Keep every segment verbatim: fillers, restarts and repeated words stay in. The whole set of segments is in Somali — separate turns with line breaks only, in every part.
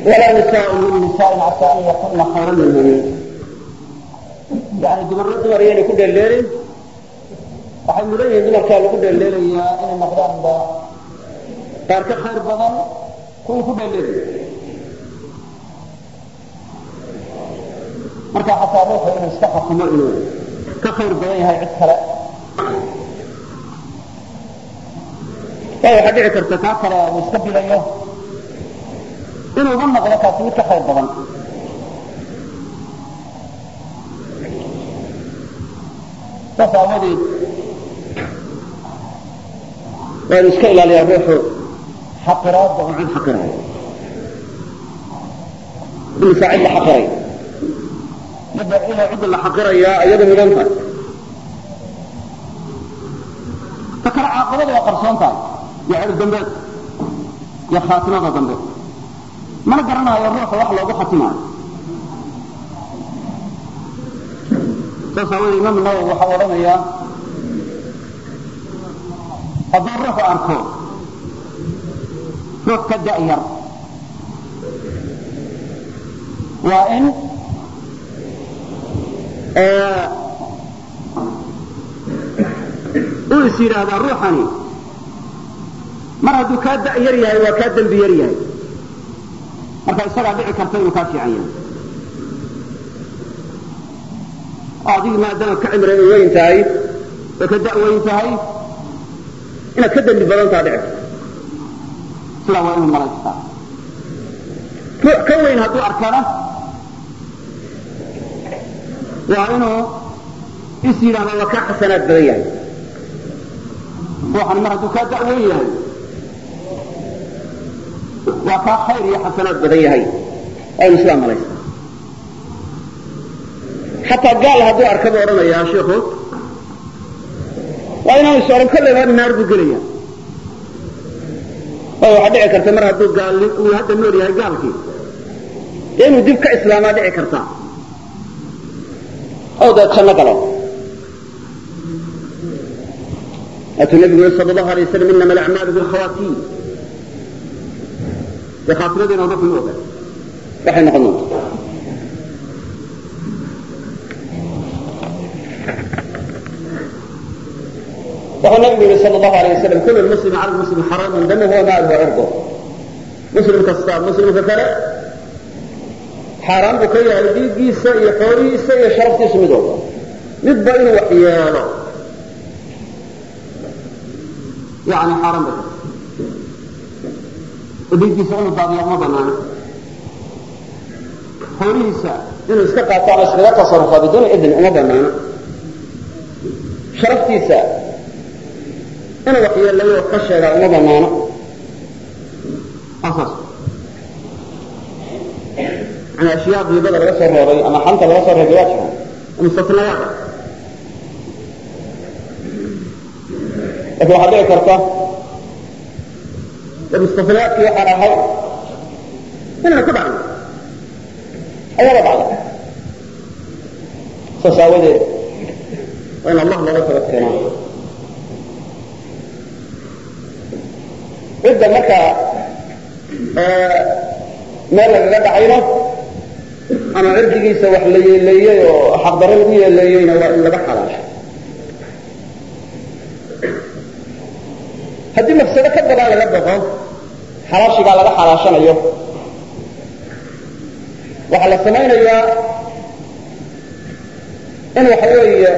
ولا نساء من نساء عسى أن يكون خيرا منهن يعني دمر دمرين كل الليل waxay muleeyeen dumarka lagu dheeleeyaa inay noqdaan ba qaar ka khayr badan kuwa ku dheeleeyaa marka xataa ruuxa inuu iska xukumo inuu ka khayr badan yahay cid kale waxa dhici karta ka kale uu iska bilayo inuu ugu noqdo kaasi mid ka khayr badan tasawadi وأن يسكيل على الروح حقرات وعن حقرات بالفعل حقرين نبدأ إلى عد الله حقرية أيضا ملنفر فكر عاقبة وقرصان تاني يعرف الدنبات يا خاتمة الدنبات ما نقرنا يا الروح وحلا وضو خاتمة تصور الإمام النووي وحولنا إياه hadduu ruuxu arko ruux ka da'yar waa in uu is yidhaahdaa ruuxani mar hadduu kaa da'yar yahay waa kaa dembi yar yahay marka isagaa dhici karta inuu kaa fiican yahay oo adigi maadaama ka cimri weyn tahay oo ka da' weyn tahay inaad ka dambi badan taa dhici sidaa waa inuu malaystaa ruux ka weyn hadduu arkana waa inuu is yidhaahdo waa kaa xasanaad badan yahay ruuxan mar hadduu kaa da'weyn yahay waa kaa khayr iyo xasanaad badan yahay waa inuu sidaa malaystaa xataa gaal hadduu arka buu odhanayaa sheikhu waa inaanu is odhan kolleyba naar buu gelaya oo waxaa dhici karta mar hadduu gaal uu hadda nool yahay gaalkii inuu dib ka islaamaa dhici karta oo dee janno galo atuu nabigu yiri sala allahu alay wasalam inama alacmaalu bilkhawaatiin dee khaatimadiina ruuxu ma oga waxay noqon doonta وهو النبي صلى الله عليه وسلم كل المسلم على المسلم حرام دمه وماله وعرضه مسلم كالصام مسلم ككلا حرام بكي هذه جيسة يحوري سي شرفت اسمه الله نتبين وحيانا يعني حرام بكي ودي جيسة انه ضاضي الله بنانا حوري سا انه استقع طعم اسمه تصرفا بدون اذن الله بنانا شرفتي سا أنا وحيا لو خشى إلى أمضى معنا أساس عن أشياء في بدر الوصر هذي أما حمت الوصر هذي واجهة المستثنيات لكن واحد يكرته المستثنيات في حالة هاي هنا كبعا أولا بعضها سساوده وإن الله لا يغفر الكلام cidda marka meel lagaga dhacayna ama cirdigiisa wax la yeeleeyey oo xaqdaro lagu yeeleeyeyna waa in laga xalaasho haddii mafsado ka badan laga baqo xalaashigaa laga xalaashanayo waxaa la samaynayaa in waxa weeye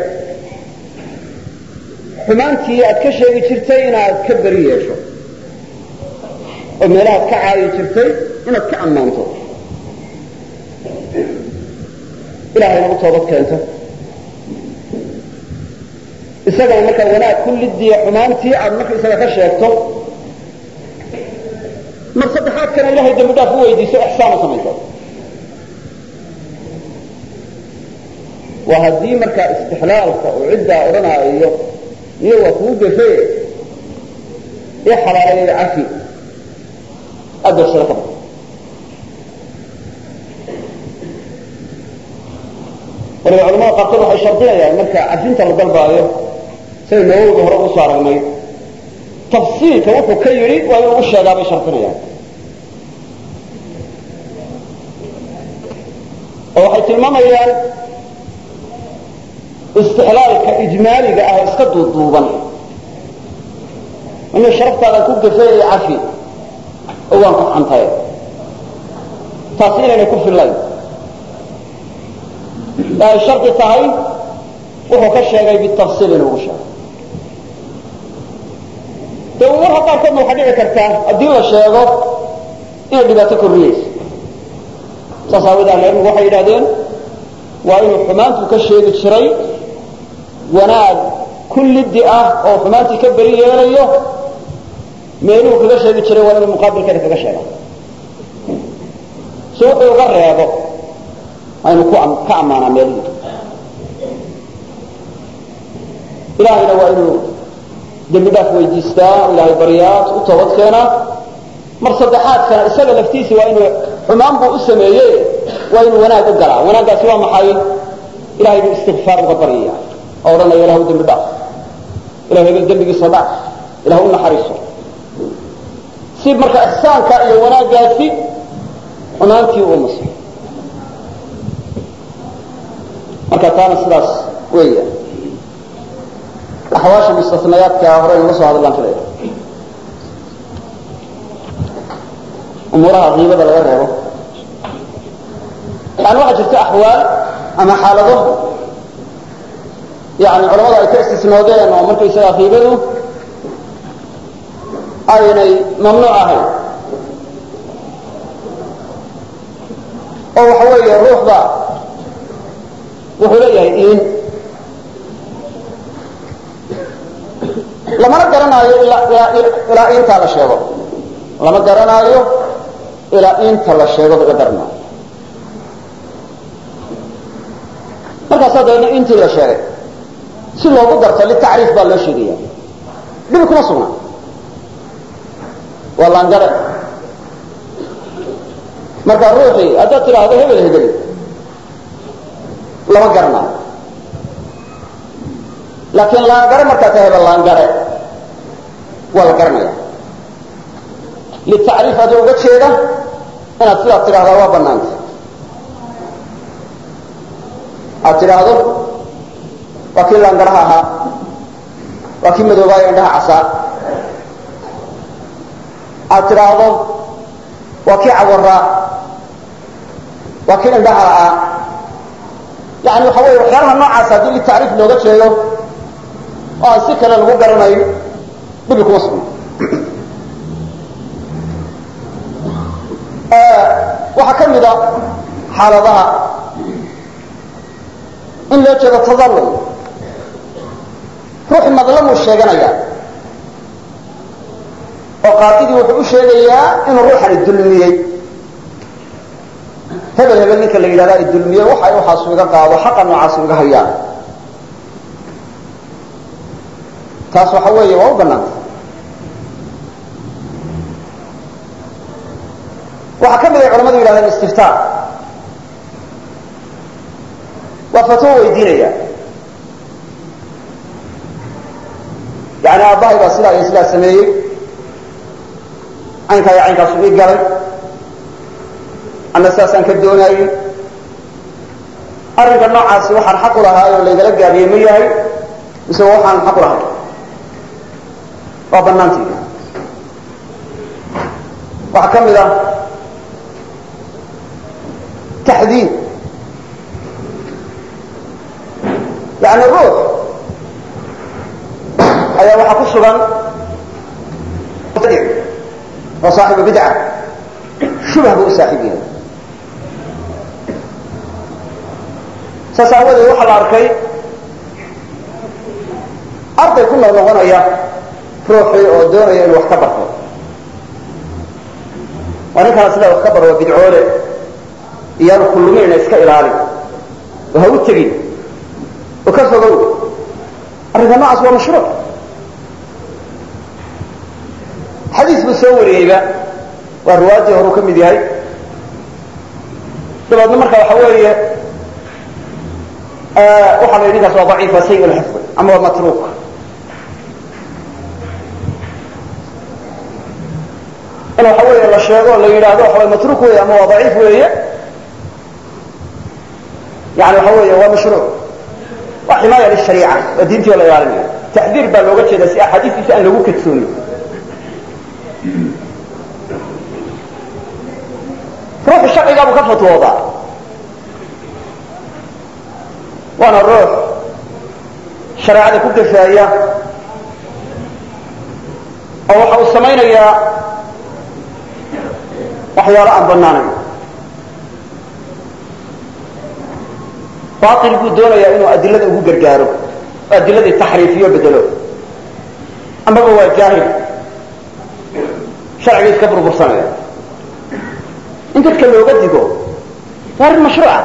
xumaantii aad ka sheegi jirtay inaad ka beri yeesho oo meelaha ka caayi jirtay inaad ka ammaanto ilaahay nagu toobad keento isagana markaa wanaag kullidiiya xumaantii aad marka isaga ka sheegto mar saddexaadkana ilahay dambi dhaaf u weydiiso ixsaan u samayso waa haddii markaa istixlaalka oo ciddaa odhanaayo iyo waa kuu gafe ee xalaaleeya cafi أدر سلطة وللعلماء قرطبوا حي شرطية يعني مركا عفينة القلب هذا سيد نووي بهرق وصار المي تفصيل كوفو كيري ويقول الشيء قابل شرطية يعني oo waxay tilmaamayaan istixlaalka ijmaaliga ah iska duuduuban inuu sharaftaada ku gafay ee cafi oo waan ku xantay taas inay ku filayn ay sharti tahay wuxuu ka sheegay bitafsiil inuu sheegay dawladaha qaarkoodna waxaa dhici kartaa haddii la sheego inay dhibaato korriyeyso saas aawadeed ahlucilmigu waxay yidhahdeen waa inuu xumaantu ka sheegi jiray wanaag kullidi ah oo xumaantii ka beri yeelayo meeluhu kaga sheegi jiray waa inuu muqaabilkeeda kaga sheega si wuxuu uga reebo aynu ka ammaanaa meelihii ilaahayna waa inuu dembi dhaaf weydiistaa ilaahay baryaa u toobad keenaa mar saddexaadkana isaga laftiisa waa inuu xumaan buu u sameeyey waa inuu wanaag u galaa wanaaggaasi waa maxay ilahay buu istikfaar uga baryaya oo odhanaya ilahu dembi dhaaf ilah hebel dembigiisa dhaaf ilah u naxariiso si marka ixsaanka iyo wanaaggaasi xumaantii uu maso marka taana sidaas weeya axwaasha mustasnayaadka hore inala soo hadallaan filaya umuuraha qiibada laga reebo yani waxaa jirta axwaal ama xaalado yani culamada ay ka istisnoodeen oo markaysagaa qiibadu aynay mamnuuc ahayn oo waxa weeye ruuxda wuxuu leeyahay iin lamana garanaayo ilaa intaa la sheego lama garanaayo ilaa inta la sheego laga garanaayo markaasaa dabeedna intii la sheegay si loogu darto litacriif baa loo sheegaya dhibi kuma sugna waa laangare marka ruuxii haddaad tidhaahdo hebel hebel lama garanaayo laakiin laangare markaa ta hebel laangare waa la garanaya litacriif adoo uga jeeda inaad sidaad tidhahdaa waa banaanta aad tidhaahdo waa kii laangaraha ahaa waa kii madoobaayo indhaha casaa aad tidhaahdo waa kii cawaraa waa kii indhaha la'aa yani waxa weeye waxyaalaha noocaas haddii litacriif looga jeedo oo aan si kale lagu garanayo dhibi kuma sugna waxaa ka mida xaaladaha in loo jeedo tadallul ruuxi madlamuu sheeganaya oo qaadigii wuxuu u sheegayaa inuu ruuxani dulmiyey hebel hebel ninka la yidhahda dulmiyey waxa waxaasu iga qaado xaqa noocaasu iga hayaan taas waxa weeye waa u banaanta waxaa ka mid ay culamadu yidhahdeen istiftaa waa fatwo weydiinaya yani aabbahay baa sidaa iyo sidaa sameeyey caynkaa iyo caynkaasu ii galay anna sidaasaan ka doonaayey arrinka noocaasi waxaan xaq u lahaay oo laygala gaabiyey ma yahay mise waxaan xaq u lahay waa banaantii waxaa ka mid ah taxdiid yani ruux ayaa waxaa ku sugan oo saaxibu bidca shubah buu u saaxiib yahay saas aawadeed waxaa la arkay arday ku nool noqonaya ruuxii oo doonaya inuu wax ka barto waa ninkana sidaa wax ka baro waa bidcoole iyaanu kullumayna iska ilaalin oo ha u tegin oo ka fogow arrinka noocaas waa mashruuc xadiis buu soo wariyeyba waa riwaayadii horuu ka mid yahay dabeedna marka waxa weeye waxaa la yidhi ninkaas waa daciif waa sayi lxifdi ama waa matruuk in waxa weeye la sheego o la yidhaahdo waxa way matruuk weeye ama waa daciif weeye yani waxa weeye waa mashruuc waa ximaaya lishariica waa diintii la ilaalinayo taxdiir baa looga jeedaa si axaadiistiisa aan lagu kadsoomin ruuxu sharcigaa buu ka fatwoodaa waana ruux shareecada ku gafaaya oo waxa uu samaynayaa waxyaalo aan bannaanayn baatil buu doonayaa inuu adilada ugu gargaaro oo adiladii taxriifiyo bedelo amaba waa jaahil sharcigii iska burbursanaya in dadka looga digo waa arrin mashruuca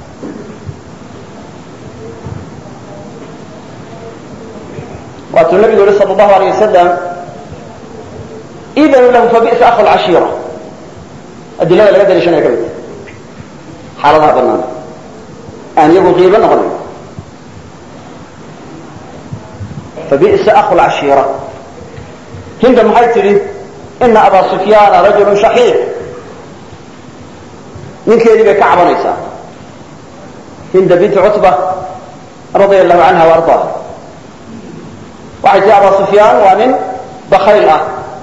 waatuu nabigu yihi sal allahu alayh wasalam idanu lahu fabi'sa akhu lcashiira adilada laga daliishanaya ka mid xaaladaha bannaan aan iyagu qiibo noqonayn fabi'sa akhu lcashiira hinda maxay tidhi ina abaa sufyaana rajulu shaxiix ninkeedii bay ka cabanaysaa hinda binti cutba radia allahu canha wa ardaaha waxay tihi abaa sufyaan waa nin bakayl ah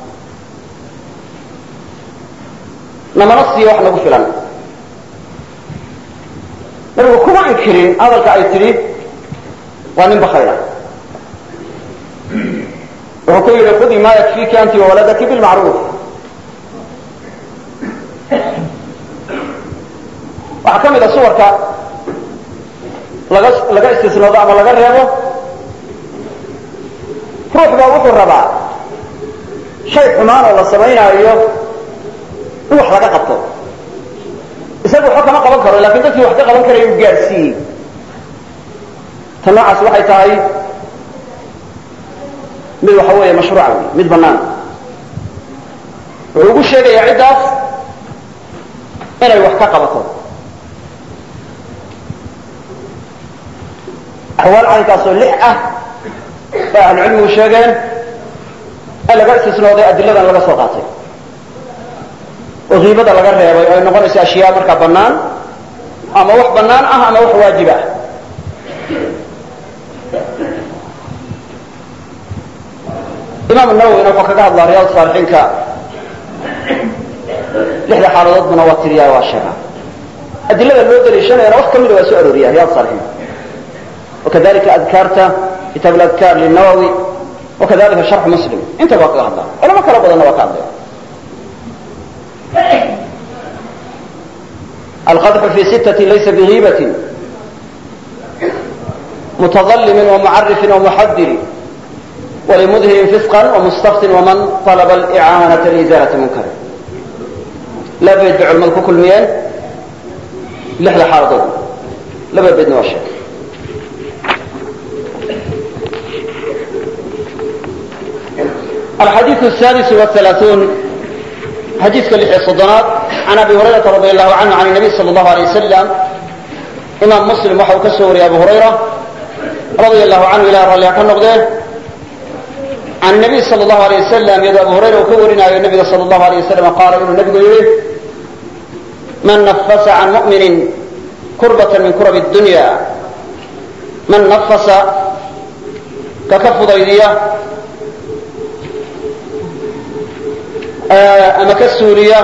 namana siiyo wax nagu filan nabigu kuma inkirin hadalka ay tidhi waa nin bakayl ah wuxuu ku yidhi khudii maa yakfiiki anti wawaladaki bilmacruuf waxaa ka mid a suwarka laga laga istisnoodo ama laga reebo ruux baa wuxuu rabaa shay xumaan oo la samaynaayo in wax laga qabto isaga waxba kama qaban karo lakin dadkii wax ka qaban karaya uu gaadhsiiyey ta noocaas waxay tahay mid waxa weeye mashruuca wey mid bannaan wuxuu ugu sheegayaa ciddaas inay wax ka qabato axwaal caynkaasoo lix ah bay ahlucilmigu sheegeen in laga istisnooday adiladan laga soo qaatay oo kiibada laga reebay oo ay noqonayso ashyaa markaa bannaan ama wax bannaan ah ama wax waajib ah imaam nawowina wuxuu kaga hadlaa riyaad saalixiinka lixda xaaladoodbuna waa tiriyaa waa sheegaa adilada loo daliishanayana wax ka mida waa soo arooriya riyaad saalixiin wakadalika adkaarta kitaab اladkaar lلnawowi wakadalika sharx muslim intaba waa kaga hadlaa culamo kala badanna waa ka hadlaya alqadxu fi sittati laysa bigiibati mutadalimin wamucarifin wamuxadirin walimudhirin fisqan wamustaftin waman طalaba alicaanata liizaalati munkari laba beed bay culamadu ku kulmiyeen lixda xaaladood laba beedna waa sheegay الحديث السادس والثلاثون حديث كاللحية الصدنات عن أبي هريرة رضي الله عنه عن النبي صلى الله عليه وسلم إمام مسلم وحو كسوري أبو هريرة رضي الله عنه إلى رأي كان نقضيه عن النبي صلى الله عليه وسلم يد أبو هريرة وكورنا يا النبي صلى الله عليه وسلم قال إنه النبي يقول من نفس عن مؤمن كربة من كرب الدنيا من نفس ككف ضيدية ama ka suuriya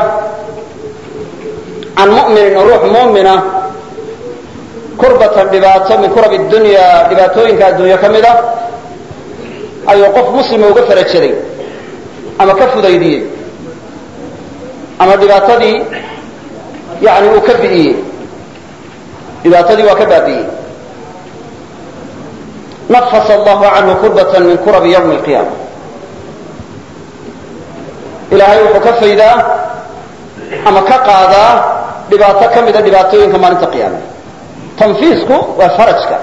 can mu'minin ruux mu'mina kurbatan dhibaato min kurab dunya dhibaatooyinka adduunya ka mid a ayuu qof muslima uga farajaday ama ka fudaydiyey ama dhibaatadii yani uu ka bi'iyey dhibaatadii waa ka baabi'iyey nafasa allahu canhu kurbatan min kurabi ywmi اlqiyaama ilaahay wuxuu ka faydaa ama ka qaadaa dhibaato ka mida dhibaatooyinka maalinta qiyaama tanfiisku waa farajka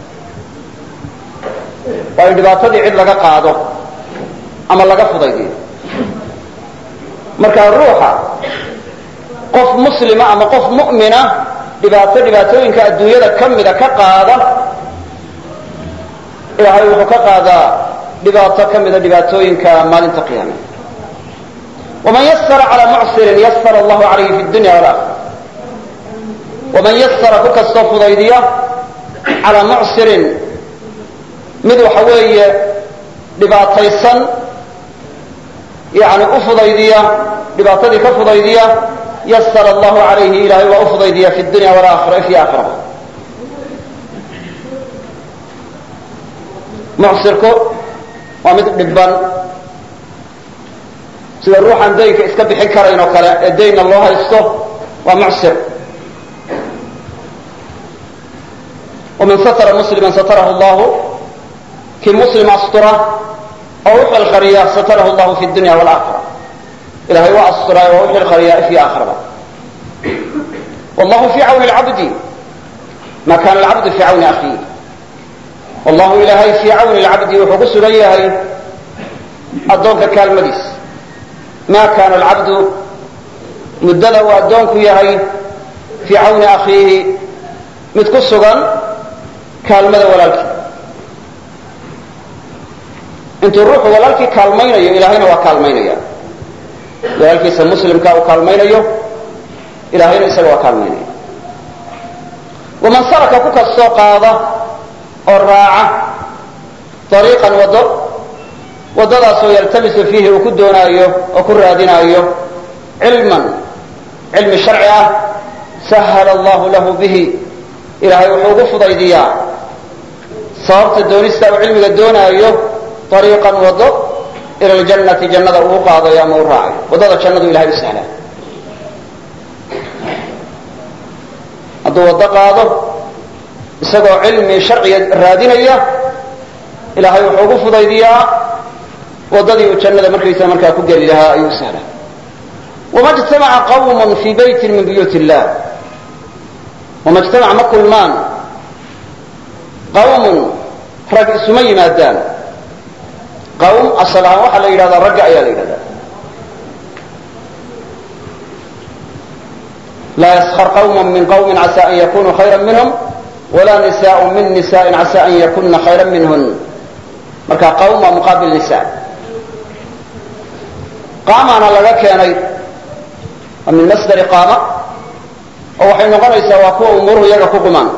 waa in dhibaatadii cid laga qaado ama laga fudaydiyo markaa ruuxa qof muslima ama qof mu'mina dhibaato dhibaatooyinka adduunyada ka mida ka qaada ilaahay wuxuu ka qaadaa dhibaato ka mida dhibaatooyinka maalinta qiyaama ومن يسر على معسر يسر الله عليه في الدنيا والآخرة waman yasara ku kastoo fudaydiya calaa mucsirin mid waxa weeye dhibaataysan yani u fudaydiya dhibaatadii ka fudaydiya yasara allahu calayhi ilaahay waa u fudaydiya fi dunya walaakhira fi aakhiraba mucsirku waa mid dhibban sida ruuxaan daynka iska bixin karayn oo kale ee daynna loo haysto waa mucsir waman satara muslima satarahu allahu kii muslim astura oo u xilqariya satarahu allahu fi dunya walaakhira ilahay waa asturaay oo u xilqariya fi aakhiraba wallahu fi cawni alcabdi ma kana alcabdu fi cawni akhiih wallahu ilaahay fii cawni alcabdi wuxuu ku sugan yahay addoonka kaalmadiis maa kaana alcabdu muddada uu addoonku yahay fii cawni akhiihi mid ku sugan kaalmada walaalkii intuu ruuxu walaalkii kaalmaynayo ilaahayna waa kaalmaynaya walaalkiisa muslimka uu kaalmaynayo ilaahayna isaga waa kaalmaynaya waman saraka ku kastoo qaada oo raaca ariiqan waddo waddadaasoo yaltamisu fiihi uu ku doonaayo oo ku raadinaayo cilman cilmi sharci ah sahala allahu lahu bihi ilaahay wuxuu ugu fudaydiyaa sababta doonista uu cilmiga doonaayo ariiqan waddo ila ljannati jannada uu qaadayo ama u raacayo waddada jannadu ilahay u sahlaa hadduu waddo qaado isagoo cilmi sharciga raadinaya ilaahay wuxuu ugu fudaydiyaa waddadii uu jannada markaysa markaa ku geli lahaa ayuu sahlaa wama ijtamaca qawmun fii baytin min buyuut illah wama ijtamaca ma kulmaan qawmun rag isuma yimaadaan qawm asal ahaan waxaa la yidhahdaa ragga ayaa la yidhahdaa laa yaskar qawmun min qawmin casa an yakunuu khayra minhum walaa nisaء min nisaءin casa an yakuna khayra minhun marka qawm waa muqaabil nisa qaamaana laga keenay waa min masdari qaama oo waxay noqonaysaa waa kuwa umuruhu iyaga ku qumaan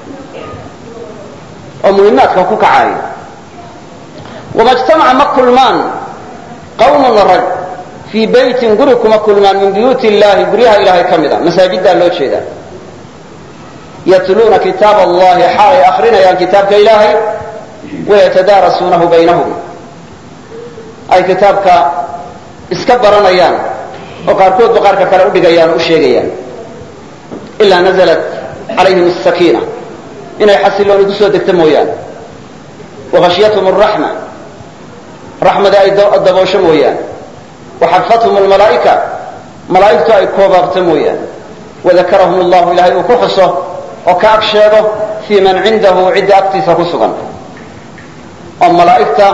oo muhimaadka ku kacaaya wama ijtamaca ma kulmaan qawmun rag fii baytin guri kuma kulmaan min buyuuti illahi guryaha ilahay ka mid a masaajiddaa loo jeedaa yatluuna kitaab allahi xaalay akrinayaan kitaabka ilaahay wayatadaarasuunahu baynahum ay kitaabka iska baranayaan oo qaarkoodba qaarka kale udhigayaan o u sheegayaan ilaa nazalat calayhim asakiina inay xasilooni kusoo degto mooyaane wahashyathum araxma raxmada ay daboosho mooyaane waxafathum almalaa'ika malaa'igtu ay koobaabto mooyaane wadakarahum allahu ilahay uu ku xuso oo ka ag sheego fii man cindahu cidda agtiisa ku sugan oo malaa'igta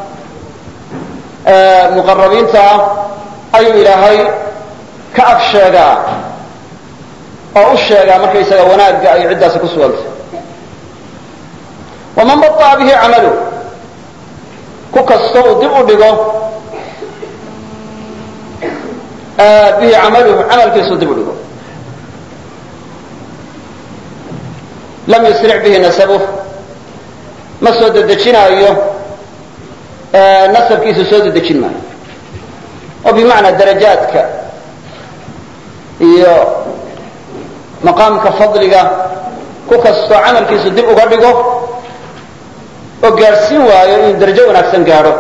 muqarabiinta ah ayuu ilaahay ka ag sheegaa oo u sheegaa markaysaga wanaagga ay ciddaasi ku sugantay waman baطa'a bihi camalu ku kasto uu dib u dhigo bihi camaluhu camalkiisuu dib u dhigo lam yusric bihi nasabuh ma soo dedejinaayo nasabkiisu soo dedejin maayo oo bimacnaa darajaadka iyo maqaamka fadliga ku kastoo camalkiisu dib uga dhigo oo gaadhsiin waayo inuu darajo wanaagsan gaadho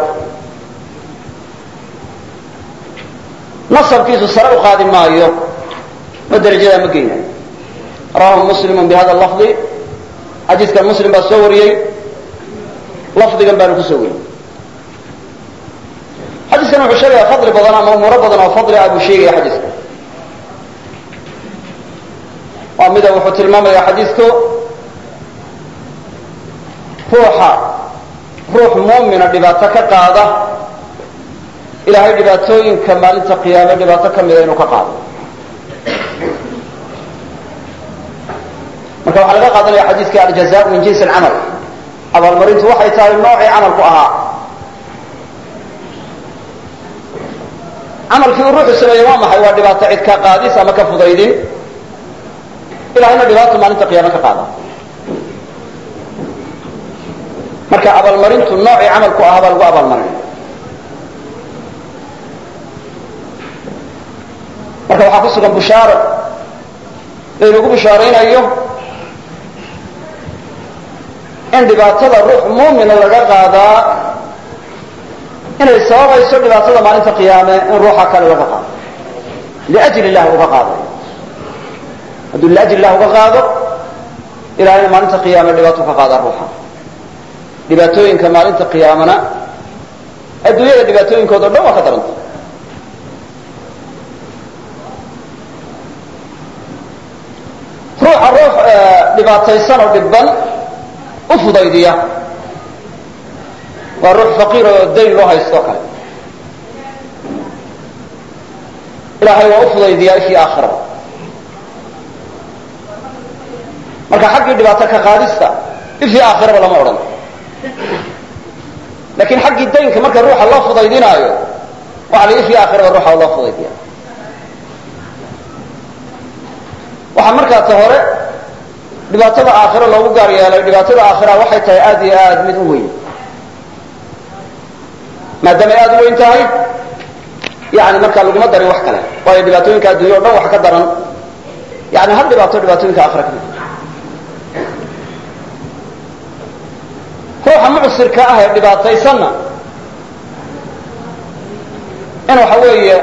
nasabkiisu sare u qaadi maayo oo darajadaa ma geynayo rawahu muslimu bihada lafdi xadiiskan muslim baa soo wariyey lafdigan baanu ku soo wariyey xadiiskan wuxuu sheegaya fadli badan ama umuuro badan oo fadli ah buu sheegaya xadiiska waa mida wuxuu tilmaamaya xadiisku ruuxa ruux muumina dhibaato ka qaada ilaahay dhibaatooyinka maalinta qiyaame dhibaato ka mida inuu ka qaado marka waxaa laga qaadanaya xadiiskii aljaza min jinsi alcamal abaalmarintu waxay tahay noocii camalku ahaa camalkii uu ruuxu sameeyey waa maxay waa dhibaato cid ka qaadis ama ka fudaydin ilahayna dhibaato maalinta qiyaame ka qaada. marka abaalmarintu noocii camalku ahaa baa lagu abaalmarinaya. marka waxaa ku sugan bushaaro laynagu bushaaraynayo in dhibaatada ruux muumina laga qaadaa inay sababayso dhibaatada maalinta qiyaame in ruuxa kale laga qaado liajli illah uga qaadayo. hadduu liajli illah uga qaado ilahayna maalinta qiyaame dhibaato ka qaadaa ruuxa. dhibaatooyinka maalinta qiyaamana adduunyada dhibaatooyinkooda o dhan waa ka daranta. ruuxa ruux dhibaataysan oo dhibban u fudaydiya waa ruux faqiir oo dayn loo haysto o kale. ilaahay waa u fudaydiyaa ishii aakhirada. marka xaggii dhibaato ka qaadista ishii aakhiraba lama odhan. laakiin xaggii daynka marka ruuxa loo fudaydinaayo waxa la ishii aakhiraba ruuxa loo fudaydiya. waxaa markaa ta hore dhibaatada aakhiro loogu gaar yeelay. dhibaatada aakhira waxay tahay aad iyo aad mid u weyn. maadaamay aad u weyn tahay yani markaa laguma darin wax kale. waayo dhibaatooyinka addunya o dhan wax ka daran yani hal dhibaato dhibaatooyinka aakhira ka mid. ruuxa mucsirka ah ee dhibaataysanna in waxa weeye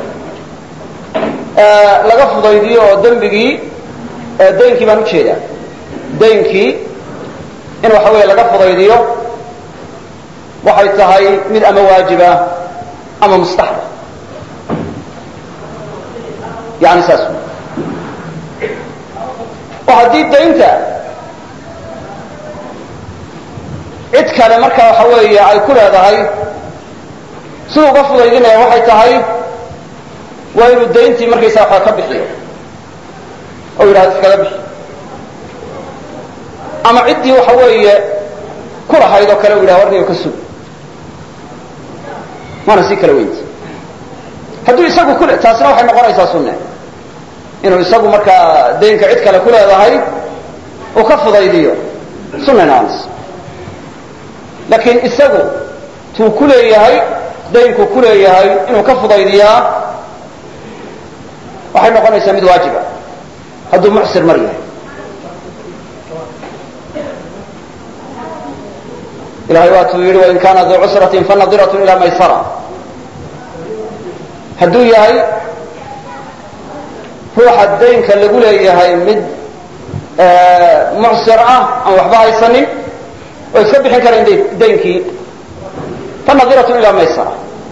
laga fudaydiyo oo dembigii daynkii baan ujeedaa daynkii in waxa weeye laga fudaydiyo waxay tahay mid ama waajiba ama mustaxba. yani saas oo haddii daynta cid kale marka waxa weeye ay ku leedahay siduu uga fudaydinaya waxay tahay waa inuu dayntii markaysaa waxaa ka bixiyo oo yidhahdo iskaga bixi. ama ciddii waxa weeye ku lahayd oo kale u yidhahdo warniyo ka sug maana sii kala weynti. hadduu isagu ku taasina waxay noqonaysaa sunne inuu isagu markaa daynka cid kale ku leedahay uu ka fudaydiyo sunna noqonaysa. laakiin isagu tuu ku leeyahay daynkuu ku leeyahay inuu ka fudaydiyaa waxay noqonaysaa mid waajiba hadduu mucsir mar yahay. ilahay waatuu yidhi wain kaana duu cusratin fanadiratun ilaa maysara. hadduu yahay ruuxa daynka lagu leeyahay mid mucsir ah aan waxba haysanin oo iska bixin karayn daynkii fanadiratun ilaa maysara.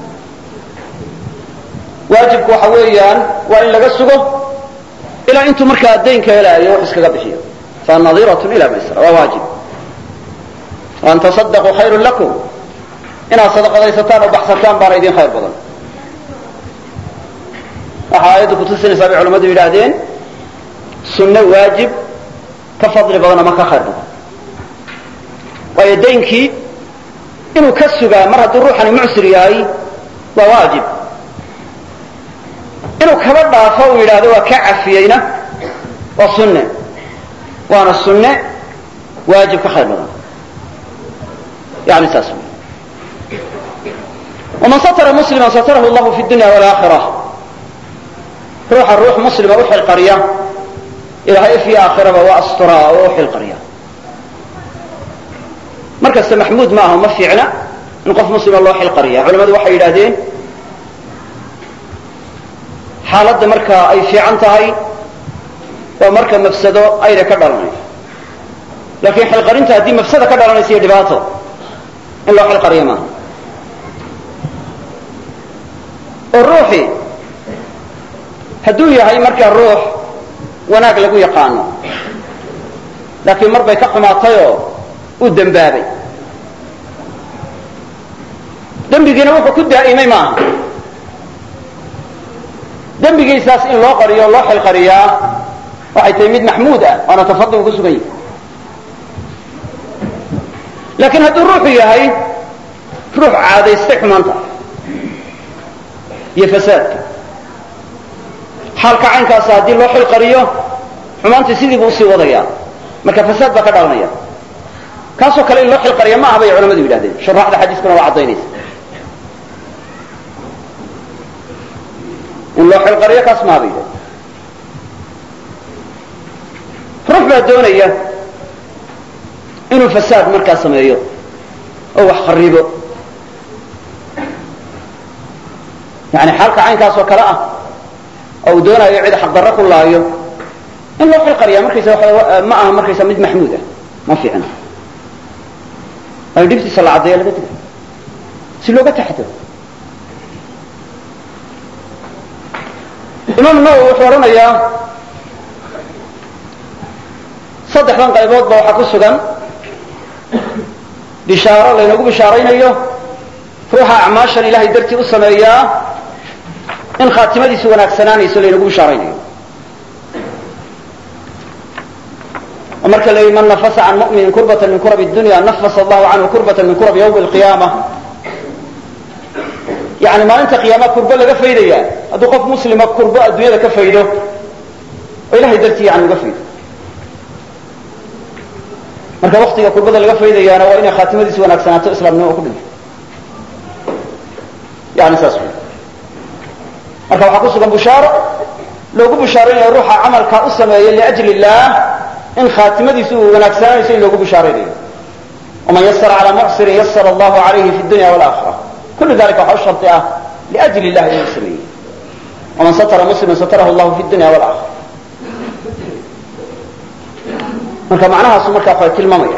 waajibku waxa weeyaan waa in laga sugo ilaa intuu markaa daynka helaayo wax iskaga bixiyo. fanadiratun ilaa maysara waa waajib. waan tasadaquu khayrun lakum inaad sadaqadaysataan oo baxsataan baana idin khayr badan. waxaa aayaddu kutusinaysaa bay culamadu yidhaahdeen sunne waajib ka fadli badan ama ka khayr badan. waayo daynkii inuu ka sugaa mar hadduu ruuxani mucsir yahay waa waajib. inuu kaba dhaafo uu yidhaahdo waa ka cafiyeyna waa sunne waana sunne waajib ka khayr badan. yani saas waman satara muslima satarahu llahu fi dunya walaakira. ruuxa ruux muslima u xilqariya ilaahay fi aakhiraba waa asturaa oo u xilqariya. markasta maxmuud ma aha ma fiicna in qof muslima loo xilqariya. culamadu waxay yidhaahdeen xaaladda marka ay fiican tahay waa marka mafsado ayna ka dhalanayso. laakiin xilqarinta haddii mafsada ka dhalanaysa iyo dhibaato in loo xilqariyo maaha. oo ruuxii hadduu yahay markaa ruux wanaag lagu yaqaano laakiin mar bay ka xumaatayoo uu dembaabay dembigiina wuxuu ku daa'imay maaha. dembigiisaas in loo qariyo loo xilqariyaa waxay tahay mid maxmuud ah waana tafadul ku sugan yahay. laakiin hadduu ruuxu yahay ruux caadaystay xumaanta iyo fasaadka xaalka caynkaasa haddii loo xilqariyo xumaantii sidii buu usii wadayaa marka fasaad baa ka dhalanaya kaasoo kale in loo xilqariya ma aha bay culamadu yidhahdeen shuraaxda xadiiskuna waa caddaynaysa in loo xilqariyo kaas maaha bay yidhahdeen ruux baa doonaya inuu fasaad markaa sameeyo oo wax kharibo yani xaalka caynkaas oo kale ah oo uu doonayo cid xaqdarro ku laayo in loo xilqariya markaysa ma aha markaysa mid maxmuud ah ma fiicna ay dhibtiisa la caddeeya laga diga si looga taxadaro imaam nawowi wuxuu odhanayaa saddexdan qayboodba waxaa ku sugan bishaaro laynagu bishaaraynayo ruuxa acmaashan ilahay dartii u sameeyaa in khaatimadiisu wanaagsanaanayso laynagu bishaaraynayo marka la yidhi man nafasa can mu'minin kurbatan min kurabi dunya nafasa allahu canhu kurbatan min kurabi yawmi alqiyaama yani maalinta qiyaama kurbo laga faydaya hadduu qof muslima kurbo adduunyada ka faydo oo ilahay dartii yani uga faydo marka waktiga kurbada laga faydayaana waa inay khaatimadiisu wanaagsanaato islaamnimo oo ku dhinto yani saas wey marka waxaa ku sugan bushaaro loogu bushaaraynayo ruuxa camalkaa u sameeya liajli illah in khaatimadiisu uu wanaagsananayso in loogu bishaaraynayo waman yasara calaa mucsirin yasara allahu calayhi fi dunya walaakira kullu dalika waxaa u shardi ah liajli illahi inuu sameeyey waman satara musliman satarahu allahu fi dunya walaakira marka macnahaasu markaa waa tilmaamaya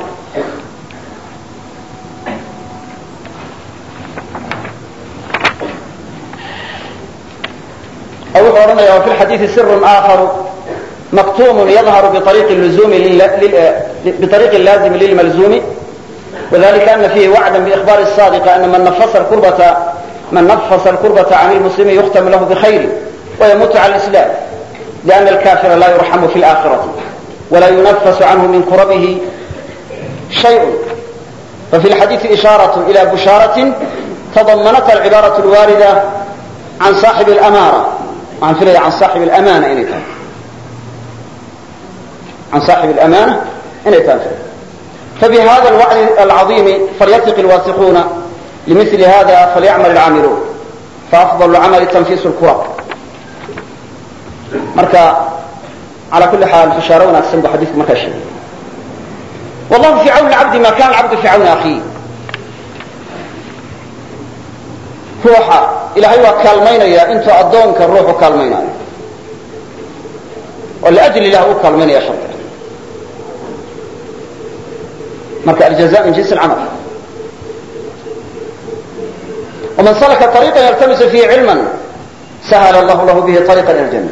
oo wuxuu odhanaya wa fi lxadiidi sirun aakharu مكتوم يظهر بطريق اللزوم بطريق اللازم للملزوم وذلك أن فيه وعدا بإخبار الصادق أن من نفس الكربة من نفس الكربة عن المسلم يختم له بخير ويموت على الإسلام لأن الكافر لا يرحم في الآخرة ولا ينفس عنه من كربه شيء ففي الحديث إشارة إلى بشارة تضمنتها العبارة الواردة عن صاحب الأمارة عن فريد عن صاحب الأمانة إن كان عن صاحب الأمانة إن يتنفذ فبهذا الوعد العظيم فليثق الواثقون لمثل هذا فليعمل العاملون فأفضل العمل تنفيس الكرب مركا على كل حال فشارون أكسن بحديث مركا الشيء والله في عون العبد ما كان العبد في عون أخيه روحا إلى هيوا كالمين يا أنت أدونك الروح كالمين ولأجل الله كالمين يا شرطة مركا الجزاء من جنس العمل ومن سلك طريقا يلتمس فيه علما سهل الله له به طريقا إلى الجنة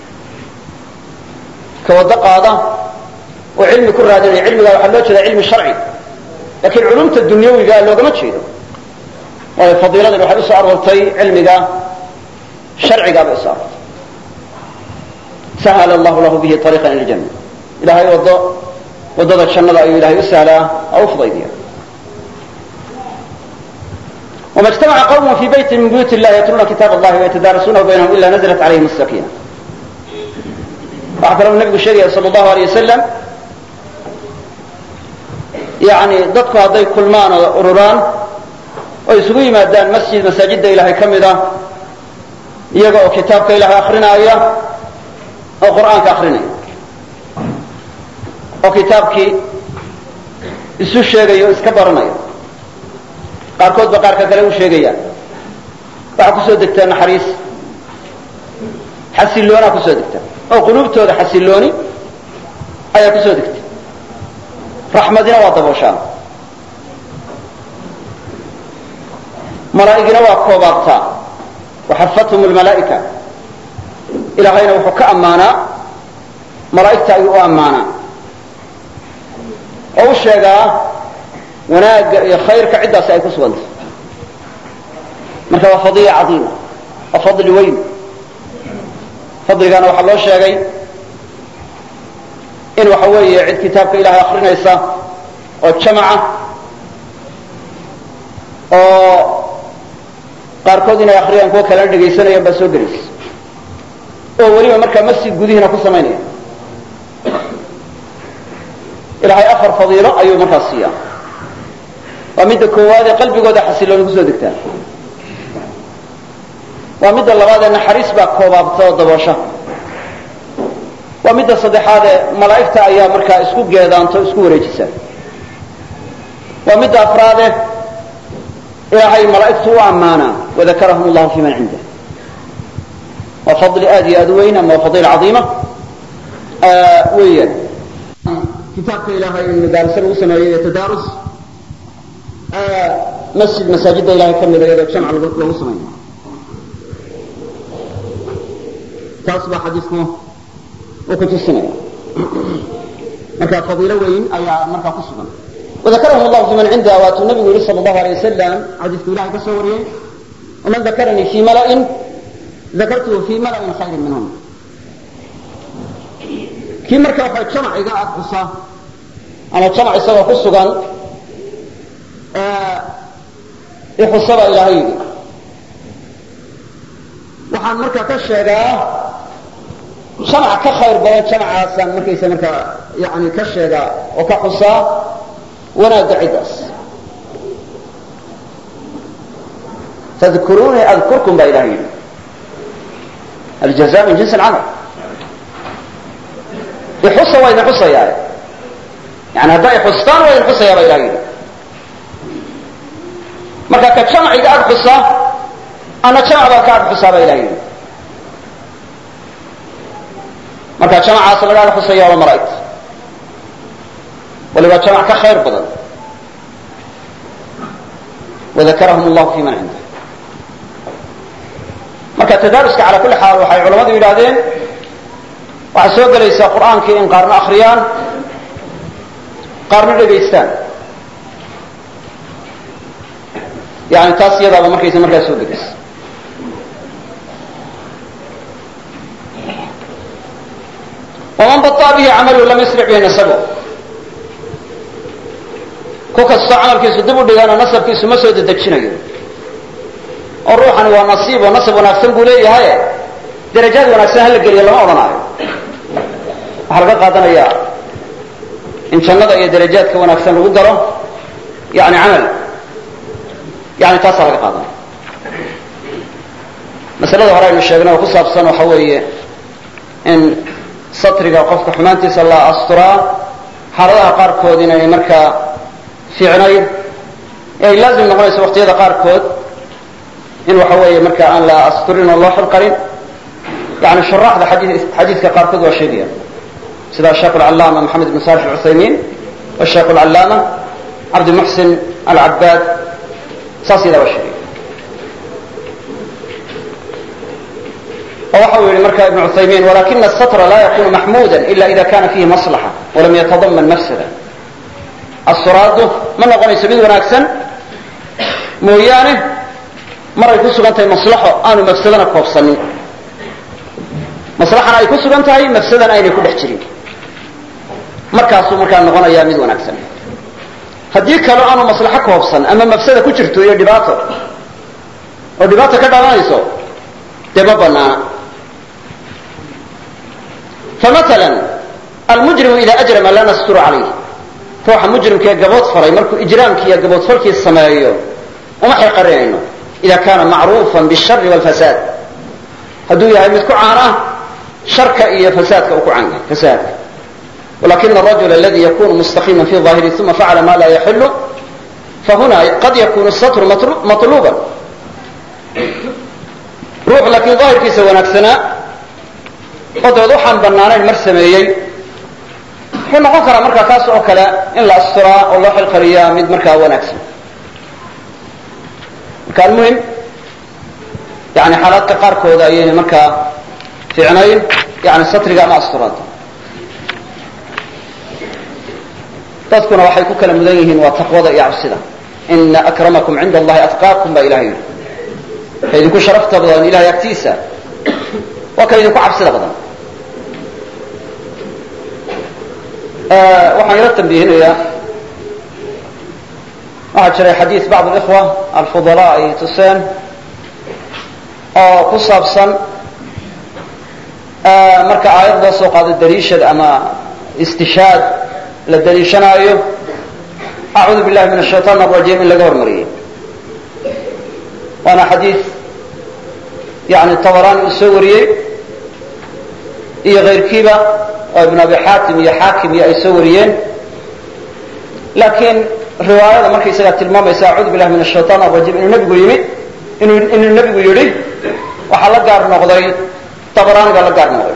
كودق هذا وعلم كل هذا علم لا يحلوش هذا علم الشرعي لكن علومة الدنيوي قال له ما تشيله وفضيلة الواحد يسأل والطي علم قال شرعي قال يسأل سهل الله له به طريقا إلى الجنة إلهي وضع وضع الشنة أي إلهي يسأل أو فضيلة وما اجتمع قوم في بيت من بيوت الله يتلون كتاب الله ويتدارسونه بينهم إلا نزلت عليهم السكينة وأخبره النبي الشريعة صلى الله عليه وسلم يعني ضدك هذي كل مان أروران ويسوي مادان مسجد مساجد إلهي كمدا يقرأ كتابك إلهي آخرنا إياه أو قرآنك آخرنا أو كتابك يسوي الشيء يسكبرنا qaarkood ba qaarka kale u sheegayaan waxa ku soo degtaa naxariis xasiloona ku soo degtaa oo qulubtooda xasilooni ayaa ku soo degtay raxmadina waa dabooshaan malaa'igina waa koobaabtaa waxafathum almalaa'ika ilaahayna wuxuu ka ammaanaa malaa'igta ayuu u ammaanaa oo u sheegaa wanaaga iyo khayrka ciddaasi ay ku sugantay marka waa fadiila cadiima waa fadli weyn fadligana waxaa loo sheegay in waxa weeye cid kitaabka ilaahay akrinaysa oo jamaca oo qaarkood inay akriyaan kuwa kalena dhegaysanayaan baa soo gelaysa oo weliba markaa masjid gudihiina ku samaynaya ilaahay afar fadiilo ayuu markaa siiyaa. waa midda koowaad ee qalbigooda xasiloon kusoo degtaa. waa midda labaad ee naxariis baa koobaabta oo daboosha. waa midda saddexaad ee malaa'igta ayaa markaa isku geedaanto isku wareejisa. waa midda afraad ee ilaahay malaa'igtu u ammaanaa wadakarahum allahu fi man cindah. waa fadli aad iyo aad u weyn ama waa fadiila cadiima weeyaan. kitaabka ilaahay in madaalisa lagu sameeyey ee tadaarus masjid masaajidda ilahay ka mida iyadoo jamc lagu sameeyo. taas baa xadiisku uu ku tusinaya. marka fadiilo weyn ayaa markaa ku sugan. وذكرهم الله في من عنده واتوا النبي صلى الله عليه وسلم حديث الله كسوريه ومن ذكرني في ملأ ذكرته في ملأ خير منهم. كي مركا waxa jamac iga aqsa ama jamac isaga ku sugan ee xusaba ilaahay waxaan markaa ka sheegaa jamac ka khayr badan jamacaasan markaysa markaa yaani ka sheegaa oo ka xusaa wanaaga cidaas. fadkuruni adkurkum baa ilaahay yidhi aljazaa min jinsi alcamal. ixusa waa idin xusayaa yani haddaa ixustaan waa idin xusayaa baa ilahay yidhi. marka ka jamaciga ag xusa ana jamac baa ka ag xusaa baa ilahay yidhi. marka jamacaas laga ag xusaya waa malaa'igta waliba jamac ka khayr badan. وذكرهم الله في من عنده. marka tadaaruska calى kuli xaal waxay culamadu yidhaahdeen waxay soo gelaysaa qur'aankii in qaarna akhriyaan qaarna dhegaystaan. yani taas iyadaaba markaysa markaa soo gelaysa. وman baطأ bihi camalu lam yasric bihi nasabu. ku kastoo camalkiisu dib u dhigaana nasabkiisu ma soo dedejinayo. oo ruuxani waa nasiib oo nasab wanaagsan buu leeyahay darajaad wanaagsan hala geliyo lama odhanaayo. waxaa laga qaadanayaa in jannada iyo darajaadka wanaagsan lagu galo yani camal yani taasaa laga qaadanaya. masalada hore aynu sheegnay oo ku saabsan waxa weeye in satriga qofka xumaantiisa la asturaa xaaladaha qaarkood inay markaa fiicnayd ay laazim noqonayso waqtiyada qaarkood in waxa weeye marka aan la asturin oo loo xilqarin. yani shuraaxda xadiidka qaarkood waa sheegaya sida sheekh alcalaama maxamed ibn salix alcuthaymiin washeekh alcalaama cabdimuxsin alcabaad saas yadaa waa sheegaya. oo waxa uu yihi marka ibn cuthaymiin walakina asatra la yakunu maxmuuda ila ida kana fihi maslaxa walam yatadaman mafsada. asturaaddu ma noqonayso mid wanaagsan mooyaane maray ku sugan tahay maslaxo aanu mafsadana koobsanin. maslaxana ay ku sugan tahay mafsadana aynay ku dhex jirin markaasuu markaa noqonayaa mid wanaagsan. haddii kale aanu maslaxo koobsan ama mafsada ku jirto iyo dhibaato oo dhibaato ka dhalanayso dee ma banaana. famaala almujrimu ida ajrama la nasturu calayh. ruuxa mujrimkaee gabood falay markuu ijraamkii iyo gaboodfalkii sameeyo uma xilqarinayno ida kana macruufan bishari wاlfasaad. hadduu yahay mid ku caana sharka iyo fasaadka uu ku caan yahay fasaadka. walakina الrajul aladi yakunu mustaqiima fi ظaahiri uma facala ma la yaxilu fahuna qad yakunu satru maطluba. ruux laakiin daahirkiisa wanaagsanaa oo dabeed waxaan banaanayn mar sameeyey wuxuu noqon karaa markaa kaas oo kale in la asturaa oo loo xilqariyaa mid markaa wanaagsan. marka almuhim yani xaalaadka qaarkooda ayayna markaa fiicnayn yani satriga ama asturaada. dadkuna waxay ku kala mudan yihiin waa taqwada iyo cabsida. ina akramakum cinda allahi atqaakum baa ilahay yidhi. ka idinku sharafta badan ilahay agtiisa waa ka idinku cabsida badan. waxaan ila tambihinayaa waxaa jiray xadiis bacd اlikhwa alfudalaa ay tuseen oo ku saabsan marka aayad loo soo qaado daliishad ama istishaad la daliishanaayo acuudu billahi min ashaytaan arajiim in laga hormariyey waana xadiid yani tabaraani uu soo wariyey iyo kayrkiiba oo ibn abi xaatim iyo xaakim iyo ay soo wariyeen laakiin riwaayada markaysagaa tilmaamaysa acuudu billahi min ashaytaan arajiim inuu nebigu yimid inuu inuu nebigu yidhi waxaa la gaar noqday tabaraani baa la gaar noqday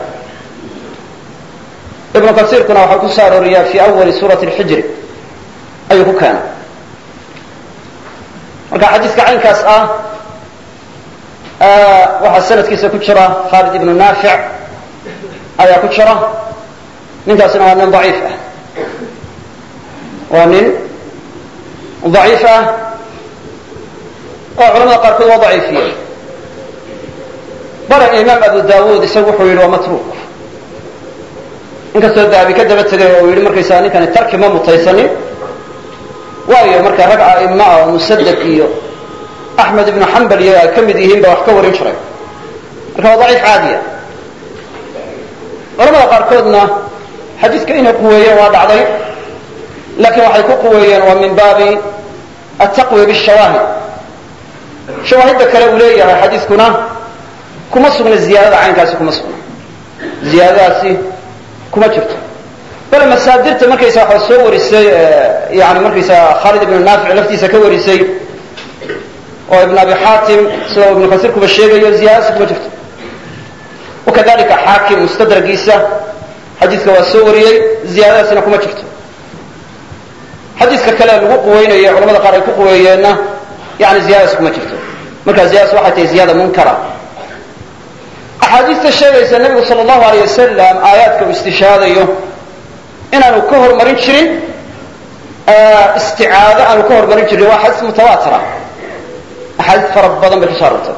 ibnu kasiirkuna waxaa ku soo arooriyaa fi awali suurati alxijri ayuu ku keenay marka xadiiska caynkaas ah waxaa sanadkiisa ku jira khaalid ibnu naafic ayaa ku jira ninkaasina waa nin daciif ah waa nin daciif ah oo culamada qaarkood waa daciifiyey bale imaam abu dawuud isagu wuxuu yidhi waa matruuk inkastoo dahabi ka daba tegay oo yidhi markaysaa ninkani tarki ma mutaysanin waayo marka rag a'ima ah oo musadad iyo axmed ibnu xambal iyo ay ka mid yihiin ba wax ka warin jiray marka waa daciif caadiya culamada qaarkoodna xadiiska inay quweeyeen waa dhacday laakiin waxay ku quweeyeen waa min baabi altaqwiya bishawaahid shawaahidda kale uu leeyahay xadiiskuna kuma sugna ziyaadada caynkaasi kuma sugna ziyaadadaasi kuma jirto bale masaadirta markaysa waxa soo warisay yani markaysa khaalid ibnu naafic laftiisa ka warisay oo ibn abi xaatim sida ibnu kasiir kuba sheegayo ziyaadadaasi kuma jirto wakadalika xaakim mustadragiisa xadiiska waa soo wariyey ziyaadadaasina kuma jirto xadiiska kale lagu quweynayo culamada qaar ay ku quweeyeenna yani ziyadadaas kuma jirto marka ziyadadaas waxay tahay ziyaada munkara axaadiista sheegaysa nebigu sala allahu alayh wasalam aayaadka uu istishaadayo inaanu ka hormarin jirin isticaado aanu ka hormarin jirin waa xadiis mutawaatira axaadiis fara badan bay kusoo arortay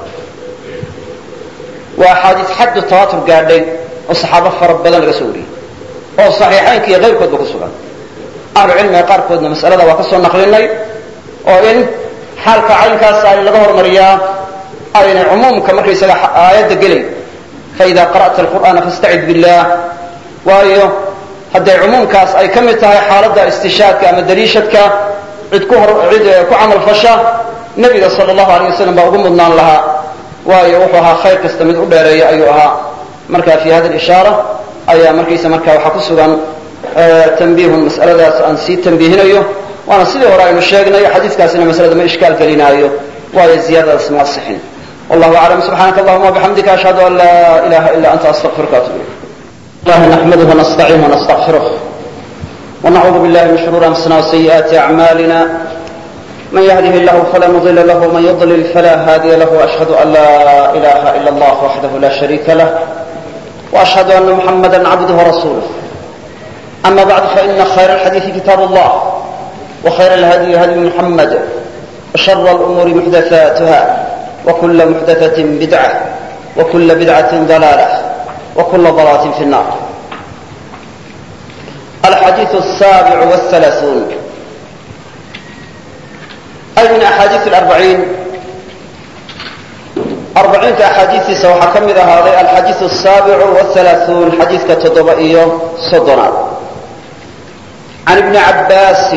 waa axaadiis xaddu tawaatur gaadhay oo saxaabo fara badan laga soo wariyey oo saxiixaynka iyo kayrkoodba ku sugan ahlu cilmiga qaarkoodna masalada waa ka soo naqlinay oo in xaalka caynkaas ay laga hormariyaa aynay cumuumka markaysaga aayadda gelay faida qara'ta alqur'aana fastacid billah waayo hadday cumuumkaas ay ka mid tahay xaaladda istishaadka ama daliishadka cid ku hor cid ku camal fasha nebiga sala allahu alayh wasalam baa ugu mudnaan lahaa waayo wuxuu ahaa khayr kasta mid u dheereeya ayuu ahaa marka fi hada alishaara ayaa markaysa marka waxaa ku sugan tanbiihun mas'aladaas aan sii tanbiihinayo waana sidii hore aynu sheegnay xadiiskaasina masalada ma ishkaal gelinaayo waayo ziyadadaas ma asixin والله أعلم سبحانك اللهم وبحمدك أشهد أن لا إله إلا أنت أستغفرك وأتوب إليك الله نحمده ونستعينه ونستغفره ونعوذ بالله من شرور أنفسنا وسيئات أعمالنا من يهده الله فلا مضل له ومن يضلل فلا هادي له وأشهد أن لا إله إلا الله وحده لا شريك له وأشهد أن محمدا عبده ورسوله أما بعد فإن خير الحديث كتاب الله وخير الهدي هدي محمد وشر الأمور محدثاتها وكل محدثة بدعة وكل بدعة ضلالة وكل ضلالة في النار الحديث السابع والثلاثون أي من أحاديث الأربعين أربعين كأحاديث سوى حكم هذا الحديث السابع والثلاثون حديث كتضبئي صدنا عن ابن عباس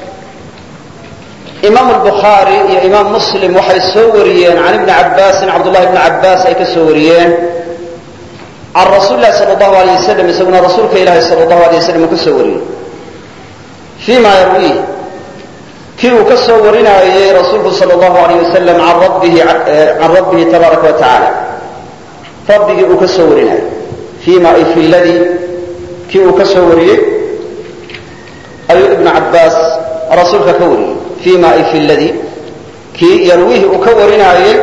إمام البخاري يا إمام مسلم waxay soo wariyeen عن ابن عباس عبد الله بن عباس ay ka soo wariyeen عن رسول الله صلى الله عليه وسلم isaguna rasuulka Ilaahay صلى الله عليه وسلم ka soo wariyay فيما يرويه kii uu ka soo warinayay rasuulku صلى الله عليه وسلم عن ربه عن ربه تبارك وتعالى ربه uu ka soo warinayay فيما أي في الذي kii uu ka soo wariyay أي ابن عباس rasuulka ka wariyay فيما أي في الذي كي يرويه أكورنا عليه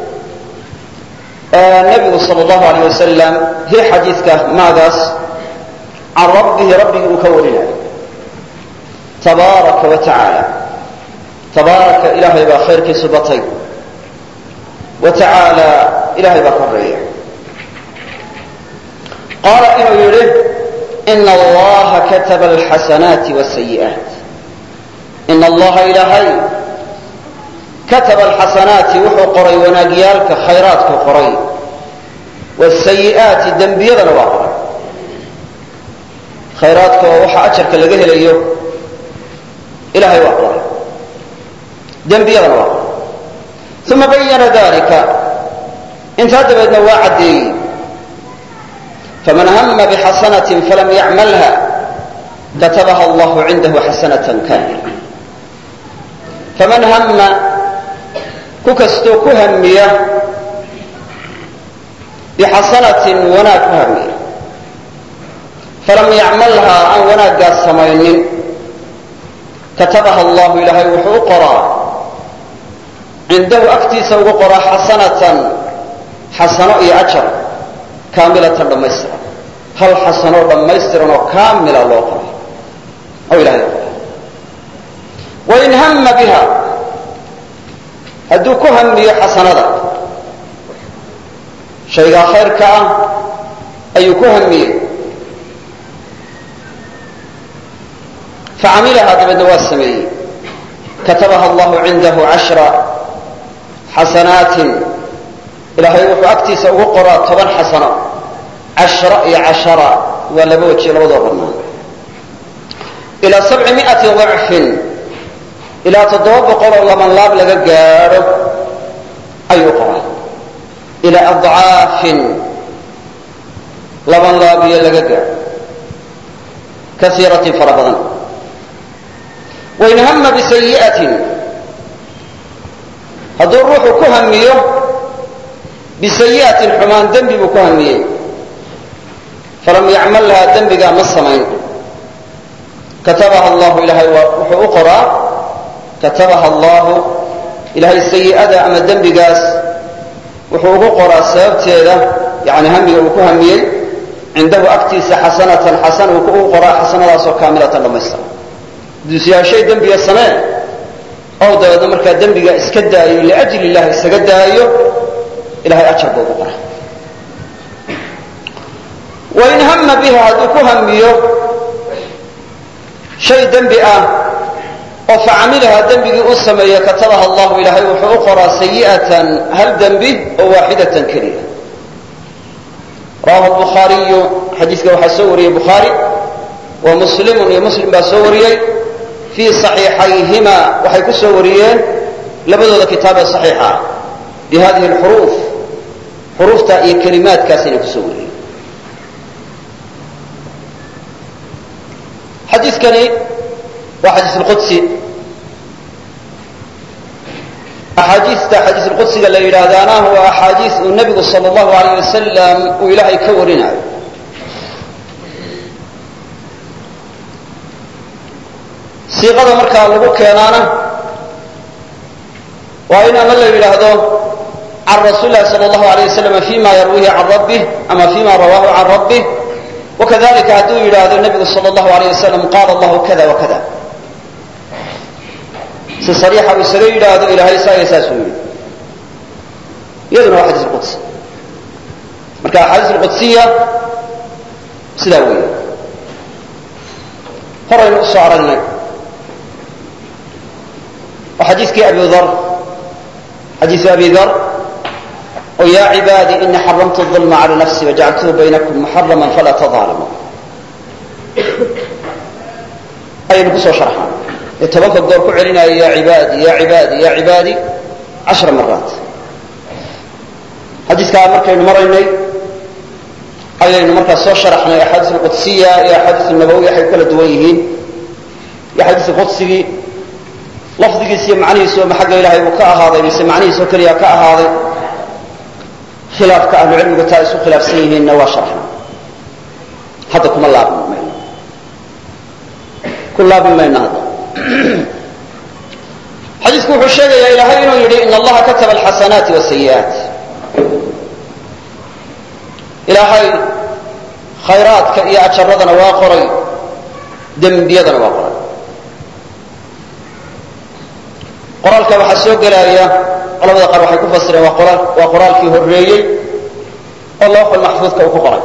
النبي صلى الله عليه وسلم هي حديثك ماذا عن ربه ربه أكورنا تبارك وتعالى تبارك إلهي بخيرك سبطي وتعالى إلهي بخيرك قال إنه يريد إن الله كتب الحسنات والسيئات إن الله إلهي كتب الحسنات وحو قري وناقيالك خيراتك قري والسيئات الدنبيض الواقع khayraadka oo waxa ajarka laga helayo ilahay waa qoray dembiyadana waa qoray uma bayana dalika intaa dabeedna waa caddeeyey faman hama bixasanatin falam yacmalha katabaha allahu cindahu xasanatan kaamila faman hama ku kastoo ku hamiya bixasanatin wanaag ku hamiya falam yacmalhaa aan wanaaggaas samaynin katabaha allahu ilaahay wuxuu u qoraa cindahu agtiisa ugu qoraa xasanatan xasano iyo ajar kaamilatan dhammaystiran hal xasanoo dhammaystiran oo kaamila loo qoray oo ilahay loo qoray wain hama biha hadduu ku hamiyo xasanada shaygaa khayrka ah ayuu ku hamiyey facamilahaa dabeedna waa sameeyey katabaha allahu cindahu cashra xasanaatin ilaahay wuxuu agtiisa ugu qoraa toban xasano cashra iyo cashara waa laba wajiyo labadoo bannaan ilaa sabci miati dacfin ilaa toddoba boqol oo laban laab laga gaadho ayuu qoraa ilaa adcaafin laban laabiyo laga gaadho kaiiratin fara badan wain hama bisayi'atin hadduu ruuxu ku hamiyo bisayi'atin xumaan dembi buu ku hamiyey falam yacmalhaa dembigaa ma samayn katabaha allahu ilahay wuxuu u qoraa katabaha allahu ilahay sayi'ada ama dembigaas wuxuu ugu qoraa sababteeda yani hamiga uu ku hamiyey cindahu agtiisa xasanatan xasan uu ugu qoraa xasanadaasoo kaamilatan dhammaystiran duusyaashay dembiga samee oo dabeedna markaa dembiga iska daayo liajli illahi isaga daayo ilahay ajar buu ugu qoraa wain hama biha hadduu ku hamiyo shay dembi ah oo facamilahaa dembigii u sameeya katabaha allahu ilaahay wuxuu u qoraa sayi'atan hal dembi oo waaxidatan keliya rawahu lbukhaariyu xadiiska waxaa soo wariyey bukhaari wa muslimun iyo muslim baa soo wariyey fii صaxiixayhima waxay ku soo wariyeen labadooda kitaabee صaxiixa ah bi hadihi اlxuruuf xuruufta iyo kelimaadkaasayna ku soo wariyeen xadiikani waa xadiis اlqudsi axaadiista xadiis اlqudsiga la yidhaahdaana waa axaadiis uu nebigu salى اllahu alayh wasalam uu ilaahay ka warinayo siiqada markaa lagu keenaana waa in ama la yidhaahdo can rasuuli lahi salى اllahu alayh wasalam fima yarwihi can rabbih ama fima rawahu can rabbih wakadalika hadduu yidhaahdo nebigu salى اllahu alayh wasalam qaala allahu kada wakada si sariixa uu isaga yidhaahdo ilaahay saa iyo saasuu yidhi iyaduna waa xadiis qudsi marka axaadiis alqudsiya sidaa weeye horaynu u soo aragnay waa xadiiskii abi dar xadiisu abi dar oo yaa cibaadii ini xaramtu الظulma calى nafsi wajacaltuhu baynakum muxarama falaa tظaalamu ayaynu ku soo sharxaan ee tobanka goor ku celinaayo ya cibaadi ya cibaadi ya cibaadi cashra maraat xadiiskaa markaynu maraynay ayaynu markaa soo sharaxnay axaadiis alqudsiya iyo axaadiis nabawi waxay kala duwan yihiin iyo xadiis qudsigii lafdigiis iyo macnihiisu ma xagga ilaahay uu ka ahaaday mise macnihiisoo keliya ka ahaaday khilaafka ahlucilmigu taa isu khilaafsan yihiinna waa sharxnay hadda kuma laabin mayno ku laabin mayno hadda xadiisku wuxuu sheegayaa ilaahay inuu yidhi in allaha kataba alxasanaati wasayi'aat ilaahay khayraadka iyo ajaradana waa qoray dembiyadana waa qoray qoraalka waxaa soo gelaya culamada qaar waxay ku fasireen waa qoraal waa qoraalkii horreeyey oo lawxul maxfuudka uu ku qoray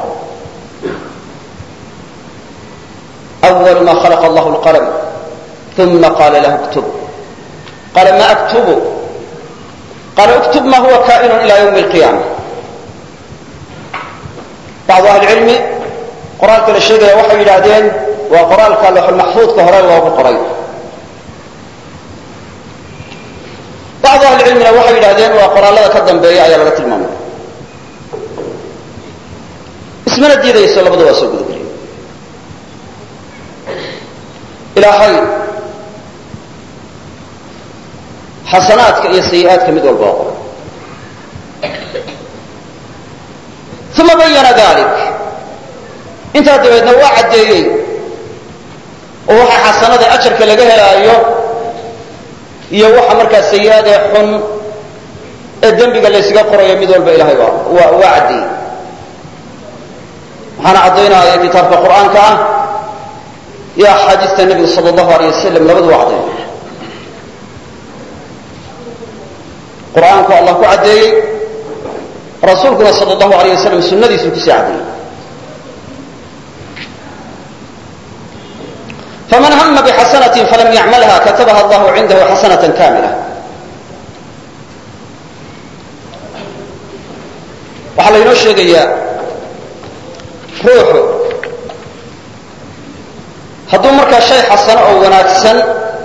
أول ما خلق الله القلم ثم قال له اكتب قال ما أكتب قال اكتب ما هو كائن إلى يوم القيامة بعض أهل العلم قرآن كل الشيء وحي إلى دين waa qoraalka lawxulmaxfuudka hore loogu qoray. bacdu ahlicilmina waxay yidhahdeen waa qoraalada ka dambeeya ayaa laga tilmaamay. ismana diidayso, labadu waa soo gudageliya. ilaahay xasanaadka iyo sayi'aadka mid walba waa qoray. uma bayana dalik, intaa dabeedna waa caddeeyey oo waxa xasanada ajarka laga helaayo iyo waxa markaa sayi'aad ee xun ee dembiga laysaga qorayo mid walba ilahay waa waa caddeeyey. waxaana caddaynaya kitaabka qur'aanka ah iyo axaadiista nebiga sala allahu alayh wasalam labadu waa caddaynaya. qur'aanku allah ku caddeeyey, rasuulkuna sal allahu alayh wasalam sunnadiisuu kusii caddeeyey. faman hama bixasanatin falam yacmalha katabaha allahu cindahu xasanatan kamila. waxaa laynoo sheegayaa ruuxu hadduu markaa shay xasano oo wanaagsan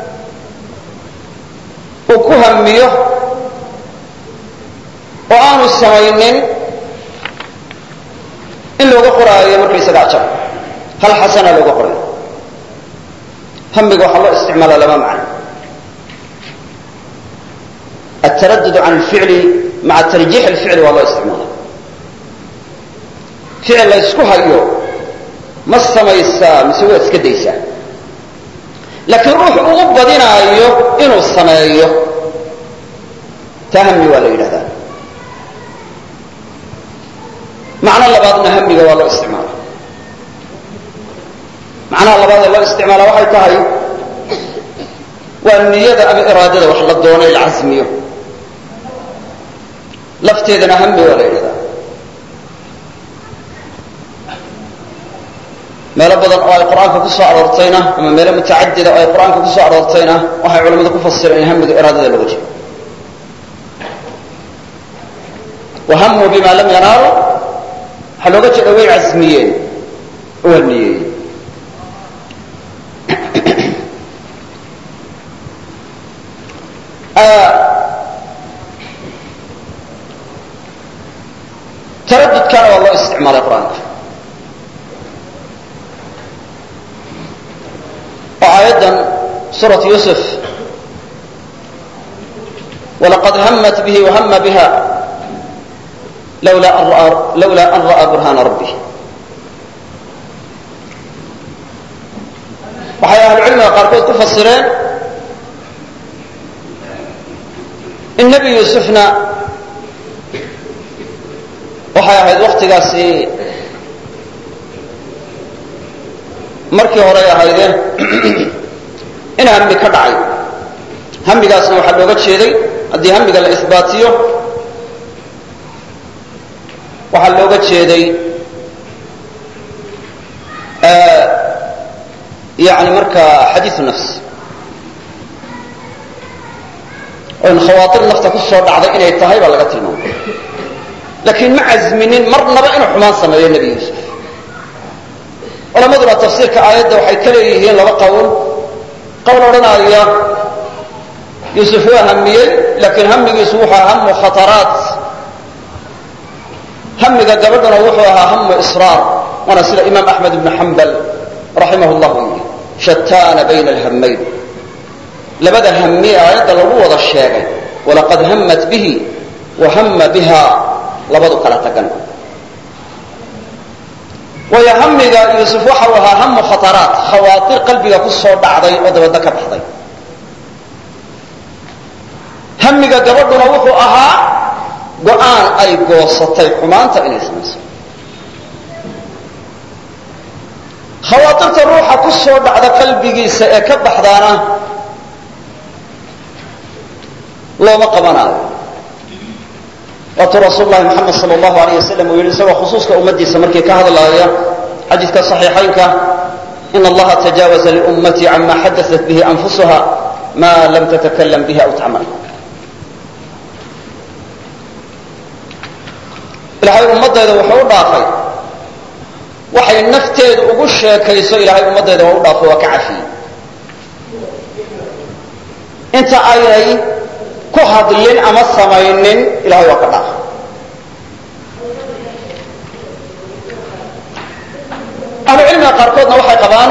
uu ku hamiyo oo aanu samaynin in looga qoraayo markaysaga ajar, hal xasana looga qorayo. hamiga waxaa loo isticmaala laba macno: altaraddud can alficli maca tarjiix alficli waa loo isticmaala. ficil la ysku hayo ma samaysaa mise waa iska daysaa, laakiin ruux ugu badinaayo inuu sameeyo taa hami waa la yidhahdaa. macno labaadna hamiga waa loo isticmaala. macnaha labaad ee loo isticmaala waxay tahay waa niyada ama iraadada wax la doono la casmiyo, lafteedana hami waa la yidhahdaa. meelo badan oo ay qur'aanka ku soo aroortayna ama meelo mutacadida oo ay qur'aanka ku soo aroortayna waxay culamadu ku fasireen in hamiga iraadada looga jeedo. wahamuu bima lam yanaalu waxaa looga jeeda way casmiyeen oo waa niyeeyey. taradudkana waa loo isticmaalay qur'aanka oo aayaddan suurat yusuf walaqad hamat bihi wahama biha lawla an ra'aa burhaana rabbih. waxay ahlucilmiga qaarkood ku fasireen in nebi yuusufna waxay ahayd waktigaasi markii horey ahaydee in hami ka dhacay. hamigaasna waxaa looga jeeday haddii hamiga la isbaatiyo waxaa looga jeeday yani markaa xadiiu nafs oo in khawaatir nafta ku soo dhacday inay tahay baa laga tilmaamay, laakiin ma casminin marnaba inuu xumaan sameeyo nebi yuusuf. culamaduna tafsiirka aayadda waxay ka leeyihiin laba qowl. qowl odhanaya yuusuf waa hamiyey, laakiin hamigiisu wuxuu ahaa hamu khataraat, hamiga gabadhuna wuxuu ahaa hamu israar. waana sida imaam axmed ibnu xambal raximah llahu yidhi shataana bayna alhamayn. labada hami aayadda lagu wada sheegay walaqad hamat bihi wahama biha labadu kala tagan. waayo hamiga yuusuf waxa uu ahaa hamu khataraat, khawaatir qalbiga ku soo dhacday oo dabadda ka baxday. hamiga gabadhuna wuxuu ahaa go'aan ay goosatay xumaanta inay samayso. khawaatirta ruuxa ku soo dhacda qalbigiisa ee ka baxdaana looma qabanaayo. waatuu rasuul lahi moxamed sal allahu alayh wasalam uu yidhi isagoo khusuuska ummadiisa markii ka hadlaaya xadiidka صaxiixaynka in allaha tajaawaza liummatii cama xadaat bihi anfusuha ma lam tatakalam bihi aw tacmal. ilaahay ummadayda wuxuu u dhaafay waxay nafteedu ugu sheekayso ilaahay ummaddeeda waa u dhaafo waa ka cafiyey inta aynay ku hadlin ama samaynin ilahay waa ka dhaafo ahlucilmiga qaarkoodna waxay qabaan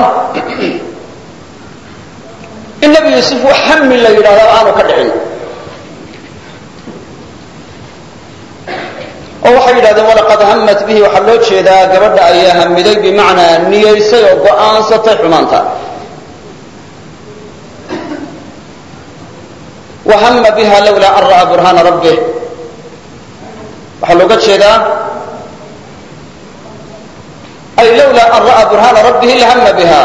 in nebi yuusuf wax hami la yidhahdo aanu ka dhicin oo waxay yidhahdeen walaqad hamat bihi waxaa loo jeedaa gabadha ayaa hamiday bimacnaa niyaysay oo go'aansatay xumaanta wahama biha lawlaa an ra'aa burhaana rabbih waxaa looga jeedaa ay lawlaa an ra'aa burhaana rabbihi lahama biha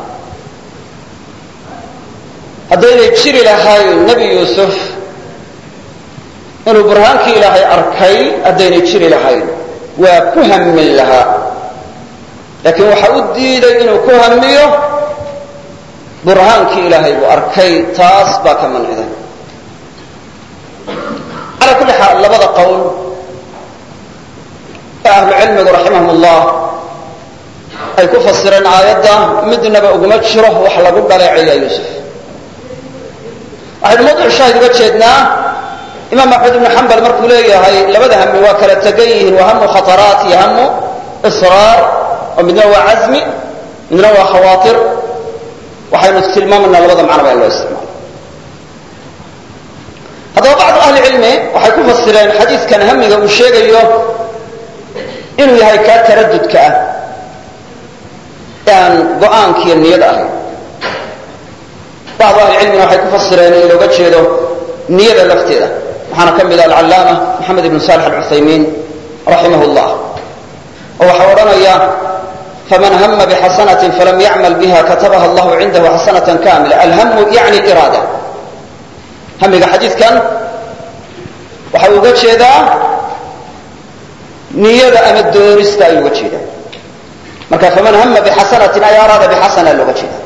haddaynay jiri lahayn nebi yuusuf inuu burhaankii ilaahay arkay haddaynay jiri lahayn waa ku hamin lahaa laakiin waxa u diiday inuu ku hamiyo burhaankii ilaahay buu arkay taas baa ka manciday calaa kulli xaal labada qowl ee ahlucilmigu raximahum ullah ay ku fasireen aayadda midnaba uguma jiro wax lagu dhaleeceeyaa yuusuf waxaynu mawduc shaahid uga jeednaa imaam axmed ibnu xambal markuu leeyahay labada hami waa kala tegan yihiin waa hamu khataraat iyo hamu israar oo midna waa casmi midna waa khawaatir waxaynu tilmaamanaa labada macnaba in loo isticmaalo haddaba bacdu ahli cilmi waxay ku fasireen xadiidkan hamiga uu sheegayo inuu yahay kaa taradudka ah ee aan go-aankiiyo niyada ahayn bacdu ahli cilmina waxay ku fasireen in looga jeedo niyada lafteeda waxaana ka mid ah alcallaama maxamed ibnu salix alcuthaymiin raximah llah oo waxaa odhanaya faman hama bixasanatin falam yacmal biha katabaha allahu cindahu xasanatan kamila alhamu yacni iraada hamiga xadiidkan waxa uu uga jeedaa niyada ama doonista ayuu uga jeedaa marka faman hama bixasanatin ay araada bixasana looga jeeda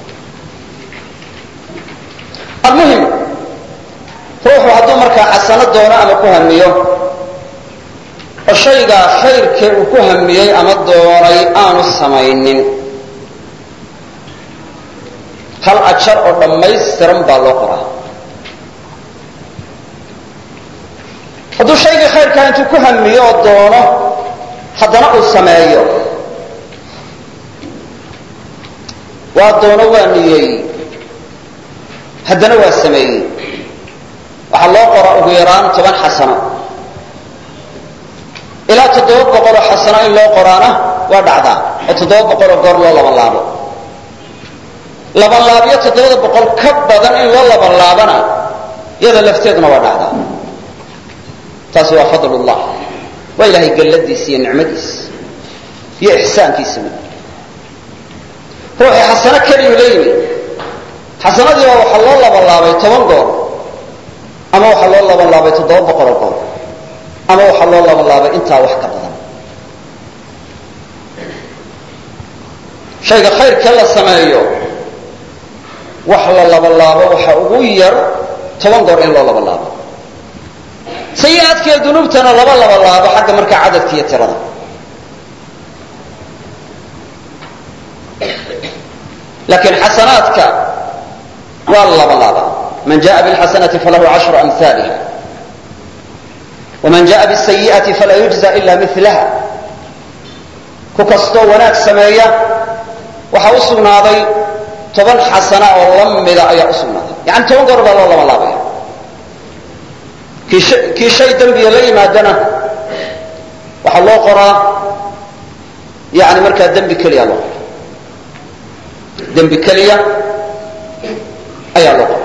almuhim ruuxu hadduu markaa xasano doono ama ku hamiyo oo shaygaa khayrkee uu ku hamiyey ama doonay aanu samaynin hal ajar oo dhammaystiran baa loo qoraa hadduu shaygii khayrkaa intuu ku hamiyo oo doono haddana uu sameeyo waa doono waa niyey haddana waa sameeyey waxaa loo qora ugu yaraan toban xasano ilaa toddoba boqoloo xasano in loo qoraana waa dhacdaa oo toddoba boqoloo goor loo laban laabo laban laabyo toddobada boqol ka badan in loo laban laabana iyada lafteeduna waa dhacdaa taasi waa fadlullah waa ilaahay galladiisa iyo nicmadiisa iyo ixsaankiisa mid ruuxii xasano keliyuu la yimi xasanadiiba waxaa loo laban laabay toban goor ama waxaa loo laban laabay toddoba boqoloo goor ama waxaa loo laban laabay intaa wax ka badan shayga khayrkee la sameeyo wax la laban laabo waxa ugu yar toban goor in loo laban laabo sayi-aadkiiyo dunuubtana laba laban laabo xagga markaa cadadka iyo tirada laakiin xasanaadka waa la laban laabaa man jaءa bاlxasanati falahu cashru amhaaliha waman jaءa bالsayiئati falaa yujزa ila milaha ku kastoo wanaag sameeya waxaa u sugnaaday toban xasana oo la mida ayaa u sugnaaday yani toban goor baa loo laban laabaya kii shay dembiga la yimaadana waxaa loo qoraa yani markaa dembi keliya loo qora dembi keliya ayaa loo qora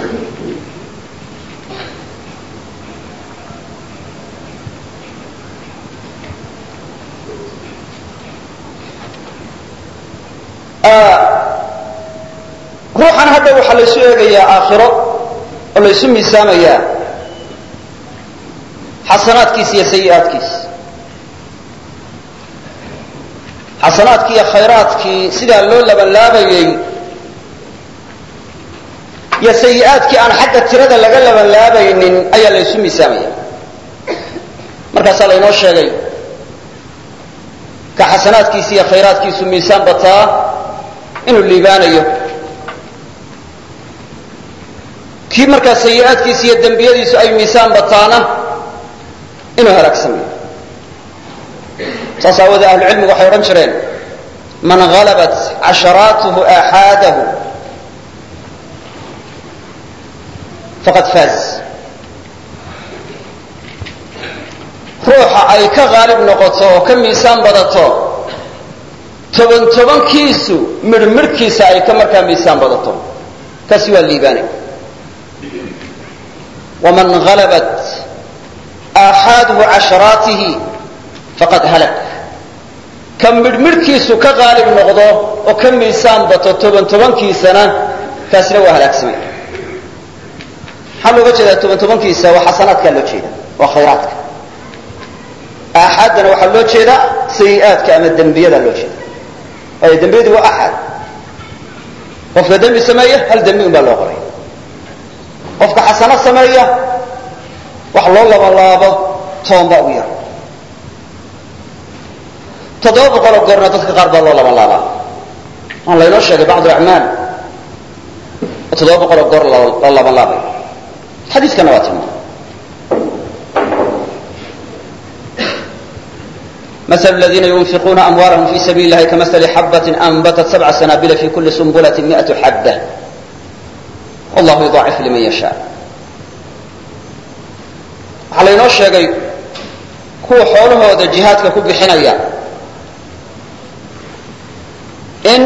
ruuxan hadda waxaa laysu eegayaa aakhiro oo laysu miisaamayaa xasanaadkiisa iyo sayi-aadkiisa xasanaadkii iyo khayraadkii sidaa loo labanlaabayey iyo sayi-aadkii aan xagga tirada laga labanlaabaynin ayaa laysu miisaamaya markaasaa laynoo sheegay ka xasanaadkiisa iyo khayraadkiisu miisaan bataa inuu liibaanayo, kii markaa sayi'aadkiisa iyo dembiyadiisu ay miisaan bataana inuu halaagsamayo. saas aawoodee ahlucilmigu waxay odhan jireen man halabat casharaatuhu aaxaadahu faqad faaz. ruuxa ay ka haalib noqoto oo ka miisaan badato toban tobankiisu midhmidhkiisa ay ka markaa miisaan badato, kaasi waa liibaanay. waman halabat aaxaaduhu casharaatihi faqad halak. ka midhmidhkiisu ka haalib noqdo oo ka miisaan bato toban tobankiisana kaasina waa halaagsamay. maxaa looga jeedaa toban tobankiisa? waa xasanaadkaa loo jeeda, waa khayraadka. aaxaaddana waxaa loo jeedaa sayi'aadka ama dembiyada loo jeeda, waayo dembiyadu waa axad. qofka dembi sameeya hal dembi un baa loo qoray. qofka xasano sameeya wax loo labalaabo toban baa ugu yar. toddoba boqoloo goorna dadka qaar baa loo labalaabaa. waan laynoo sheegay bacdu acmaal oo toddoba boqoloo goor la labalaabay. xadiiskana waa tilmaamay. مثل الذين ينفقون أموالهم في سبيل الله كمثل حبة أنبتت سبع سنابل في كل سنبلة مئة حبة والله يضاعف لمن يشاء. waxaa laynoo sheegay kuwa xoolahooda jihaadka ku bixinaya in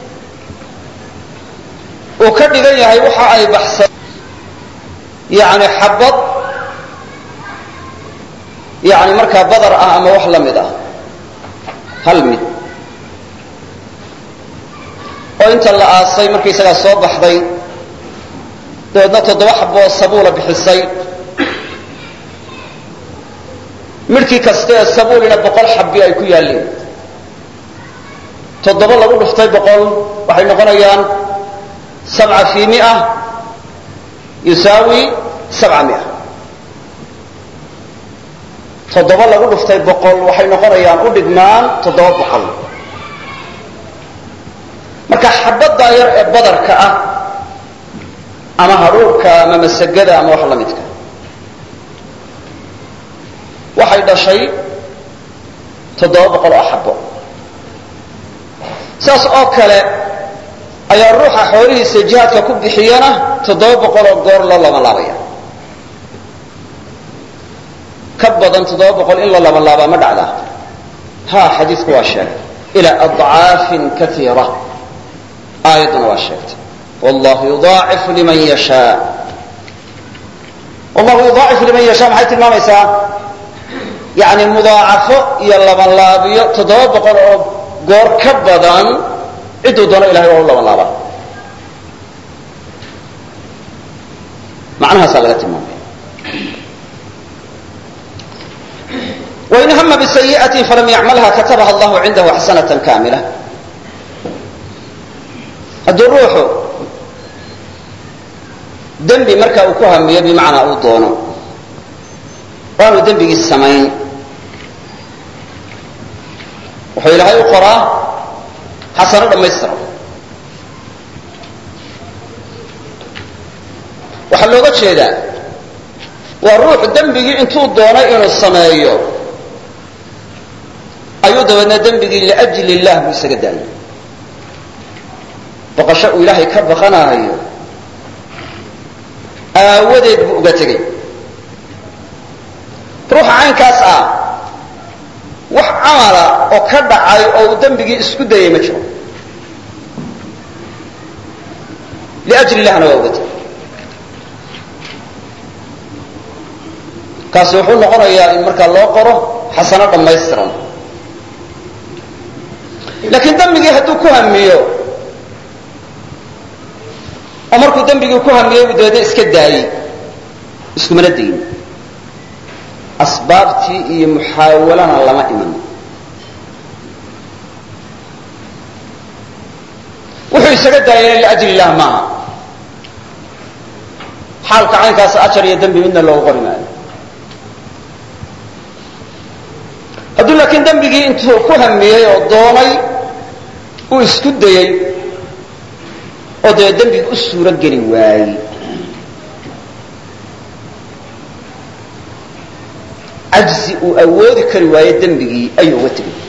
uu ka dhigan yahay waxa ay baxsan yani xabad yani markaa badar ah ama wax la mid ah, hal mid oo inta la aasay markaysagaa soo baxday dabeedna toddoba xaboo sabuula bixisay. midhkii kaste ee sabuulina boqol xabbi ay ku yaalleen. toddoba lagu dhuftay boqol waxay noqonayaan sabca fii mia yusaawi sabca mia. toddoba lagu dhuftay boqol waxay noqonayaan u dhigmaan toddoba boqol. marka xabaddaa yar ee badarka ah ama hadhuurhka ama masagada ama wax la midka waxay dhashay toddoba boqol oo xabo. saas oo kale ayaa ruuxa xoolihiisa jihaadka ku bixiyana toddoba boqol oo goor loo labanlaabaya. ka badan toddoba boqol in la labanlaabaa ma dhacdaa? ha, xadiidku waa sheegay ilaa adcaafin kaiira. aayadduna waa sheegtay wallahu yudaacifu liman yashaa. wallahu yudaacifu liman yashaa maxay tilmaamaysaa? yani mudaacafo iyo labanlaabiyo toddoba boqol oo goor ka badan cidduu doono ilahay waa u labanlaabaa. macnahaasaa laga tilmaamaya. wain hama bisayi'atin falam yacmalha katabaha allahu cindahu xasanatan kaamila. hadduu ruuxu dembi markaa uu ku hamiyo bimacnaa uu doono waanu dembigii samayn, wuxuu ilaahay u qoraa xasano dhammaystiran. waxaa looga jeedaa waa ruux dembigii intuu doonay inuu sameeyo ayuu dabeedna dembigii liajli illah buu isaga daayay. baqasho uu ilaahay ka baqanayo aawadeed buu uga tegey. ruuxa caynkaas ah wax camala oo ka dhacay oo uu dembigii isku dayay ma jiro. liajli illahna waa uga tegey. kaasi wuxuu noqonayaa in markaa loo qoro xasano dhammaystiran. laakiin dembigii hadduu ku hamiyo oo markuu dembigii ku hamiyey uu dabeedna iska daayey, iskumana dayin. asbaabtii iyo muxaawalana lama iman. wuxuu isaga daayana liajli illah maaha. xaalka caynkaas ajar iyo dembi midna loogu qori maayo. hadduu laakiin dembigii intuu ku hamiyey oo doonay uu isku dayey oo dee dembigi u suuro geli waayey cajzi uu awoodi kari waaye dembigii ayuu uga tegay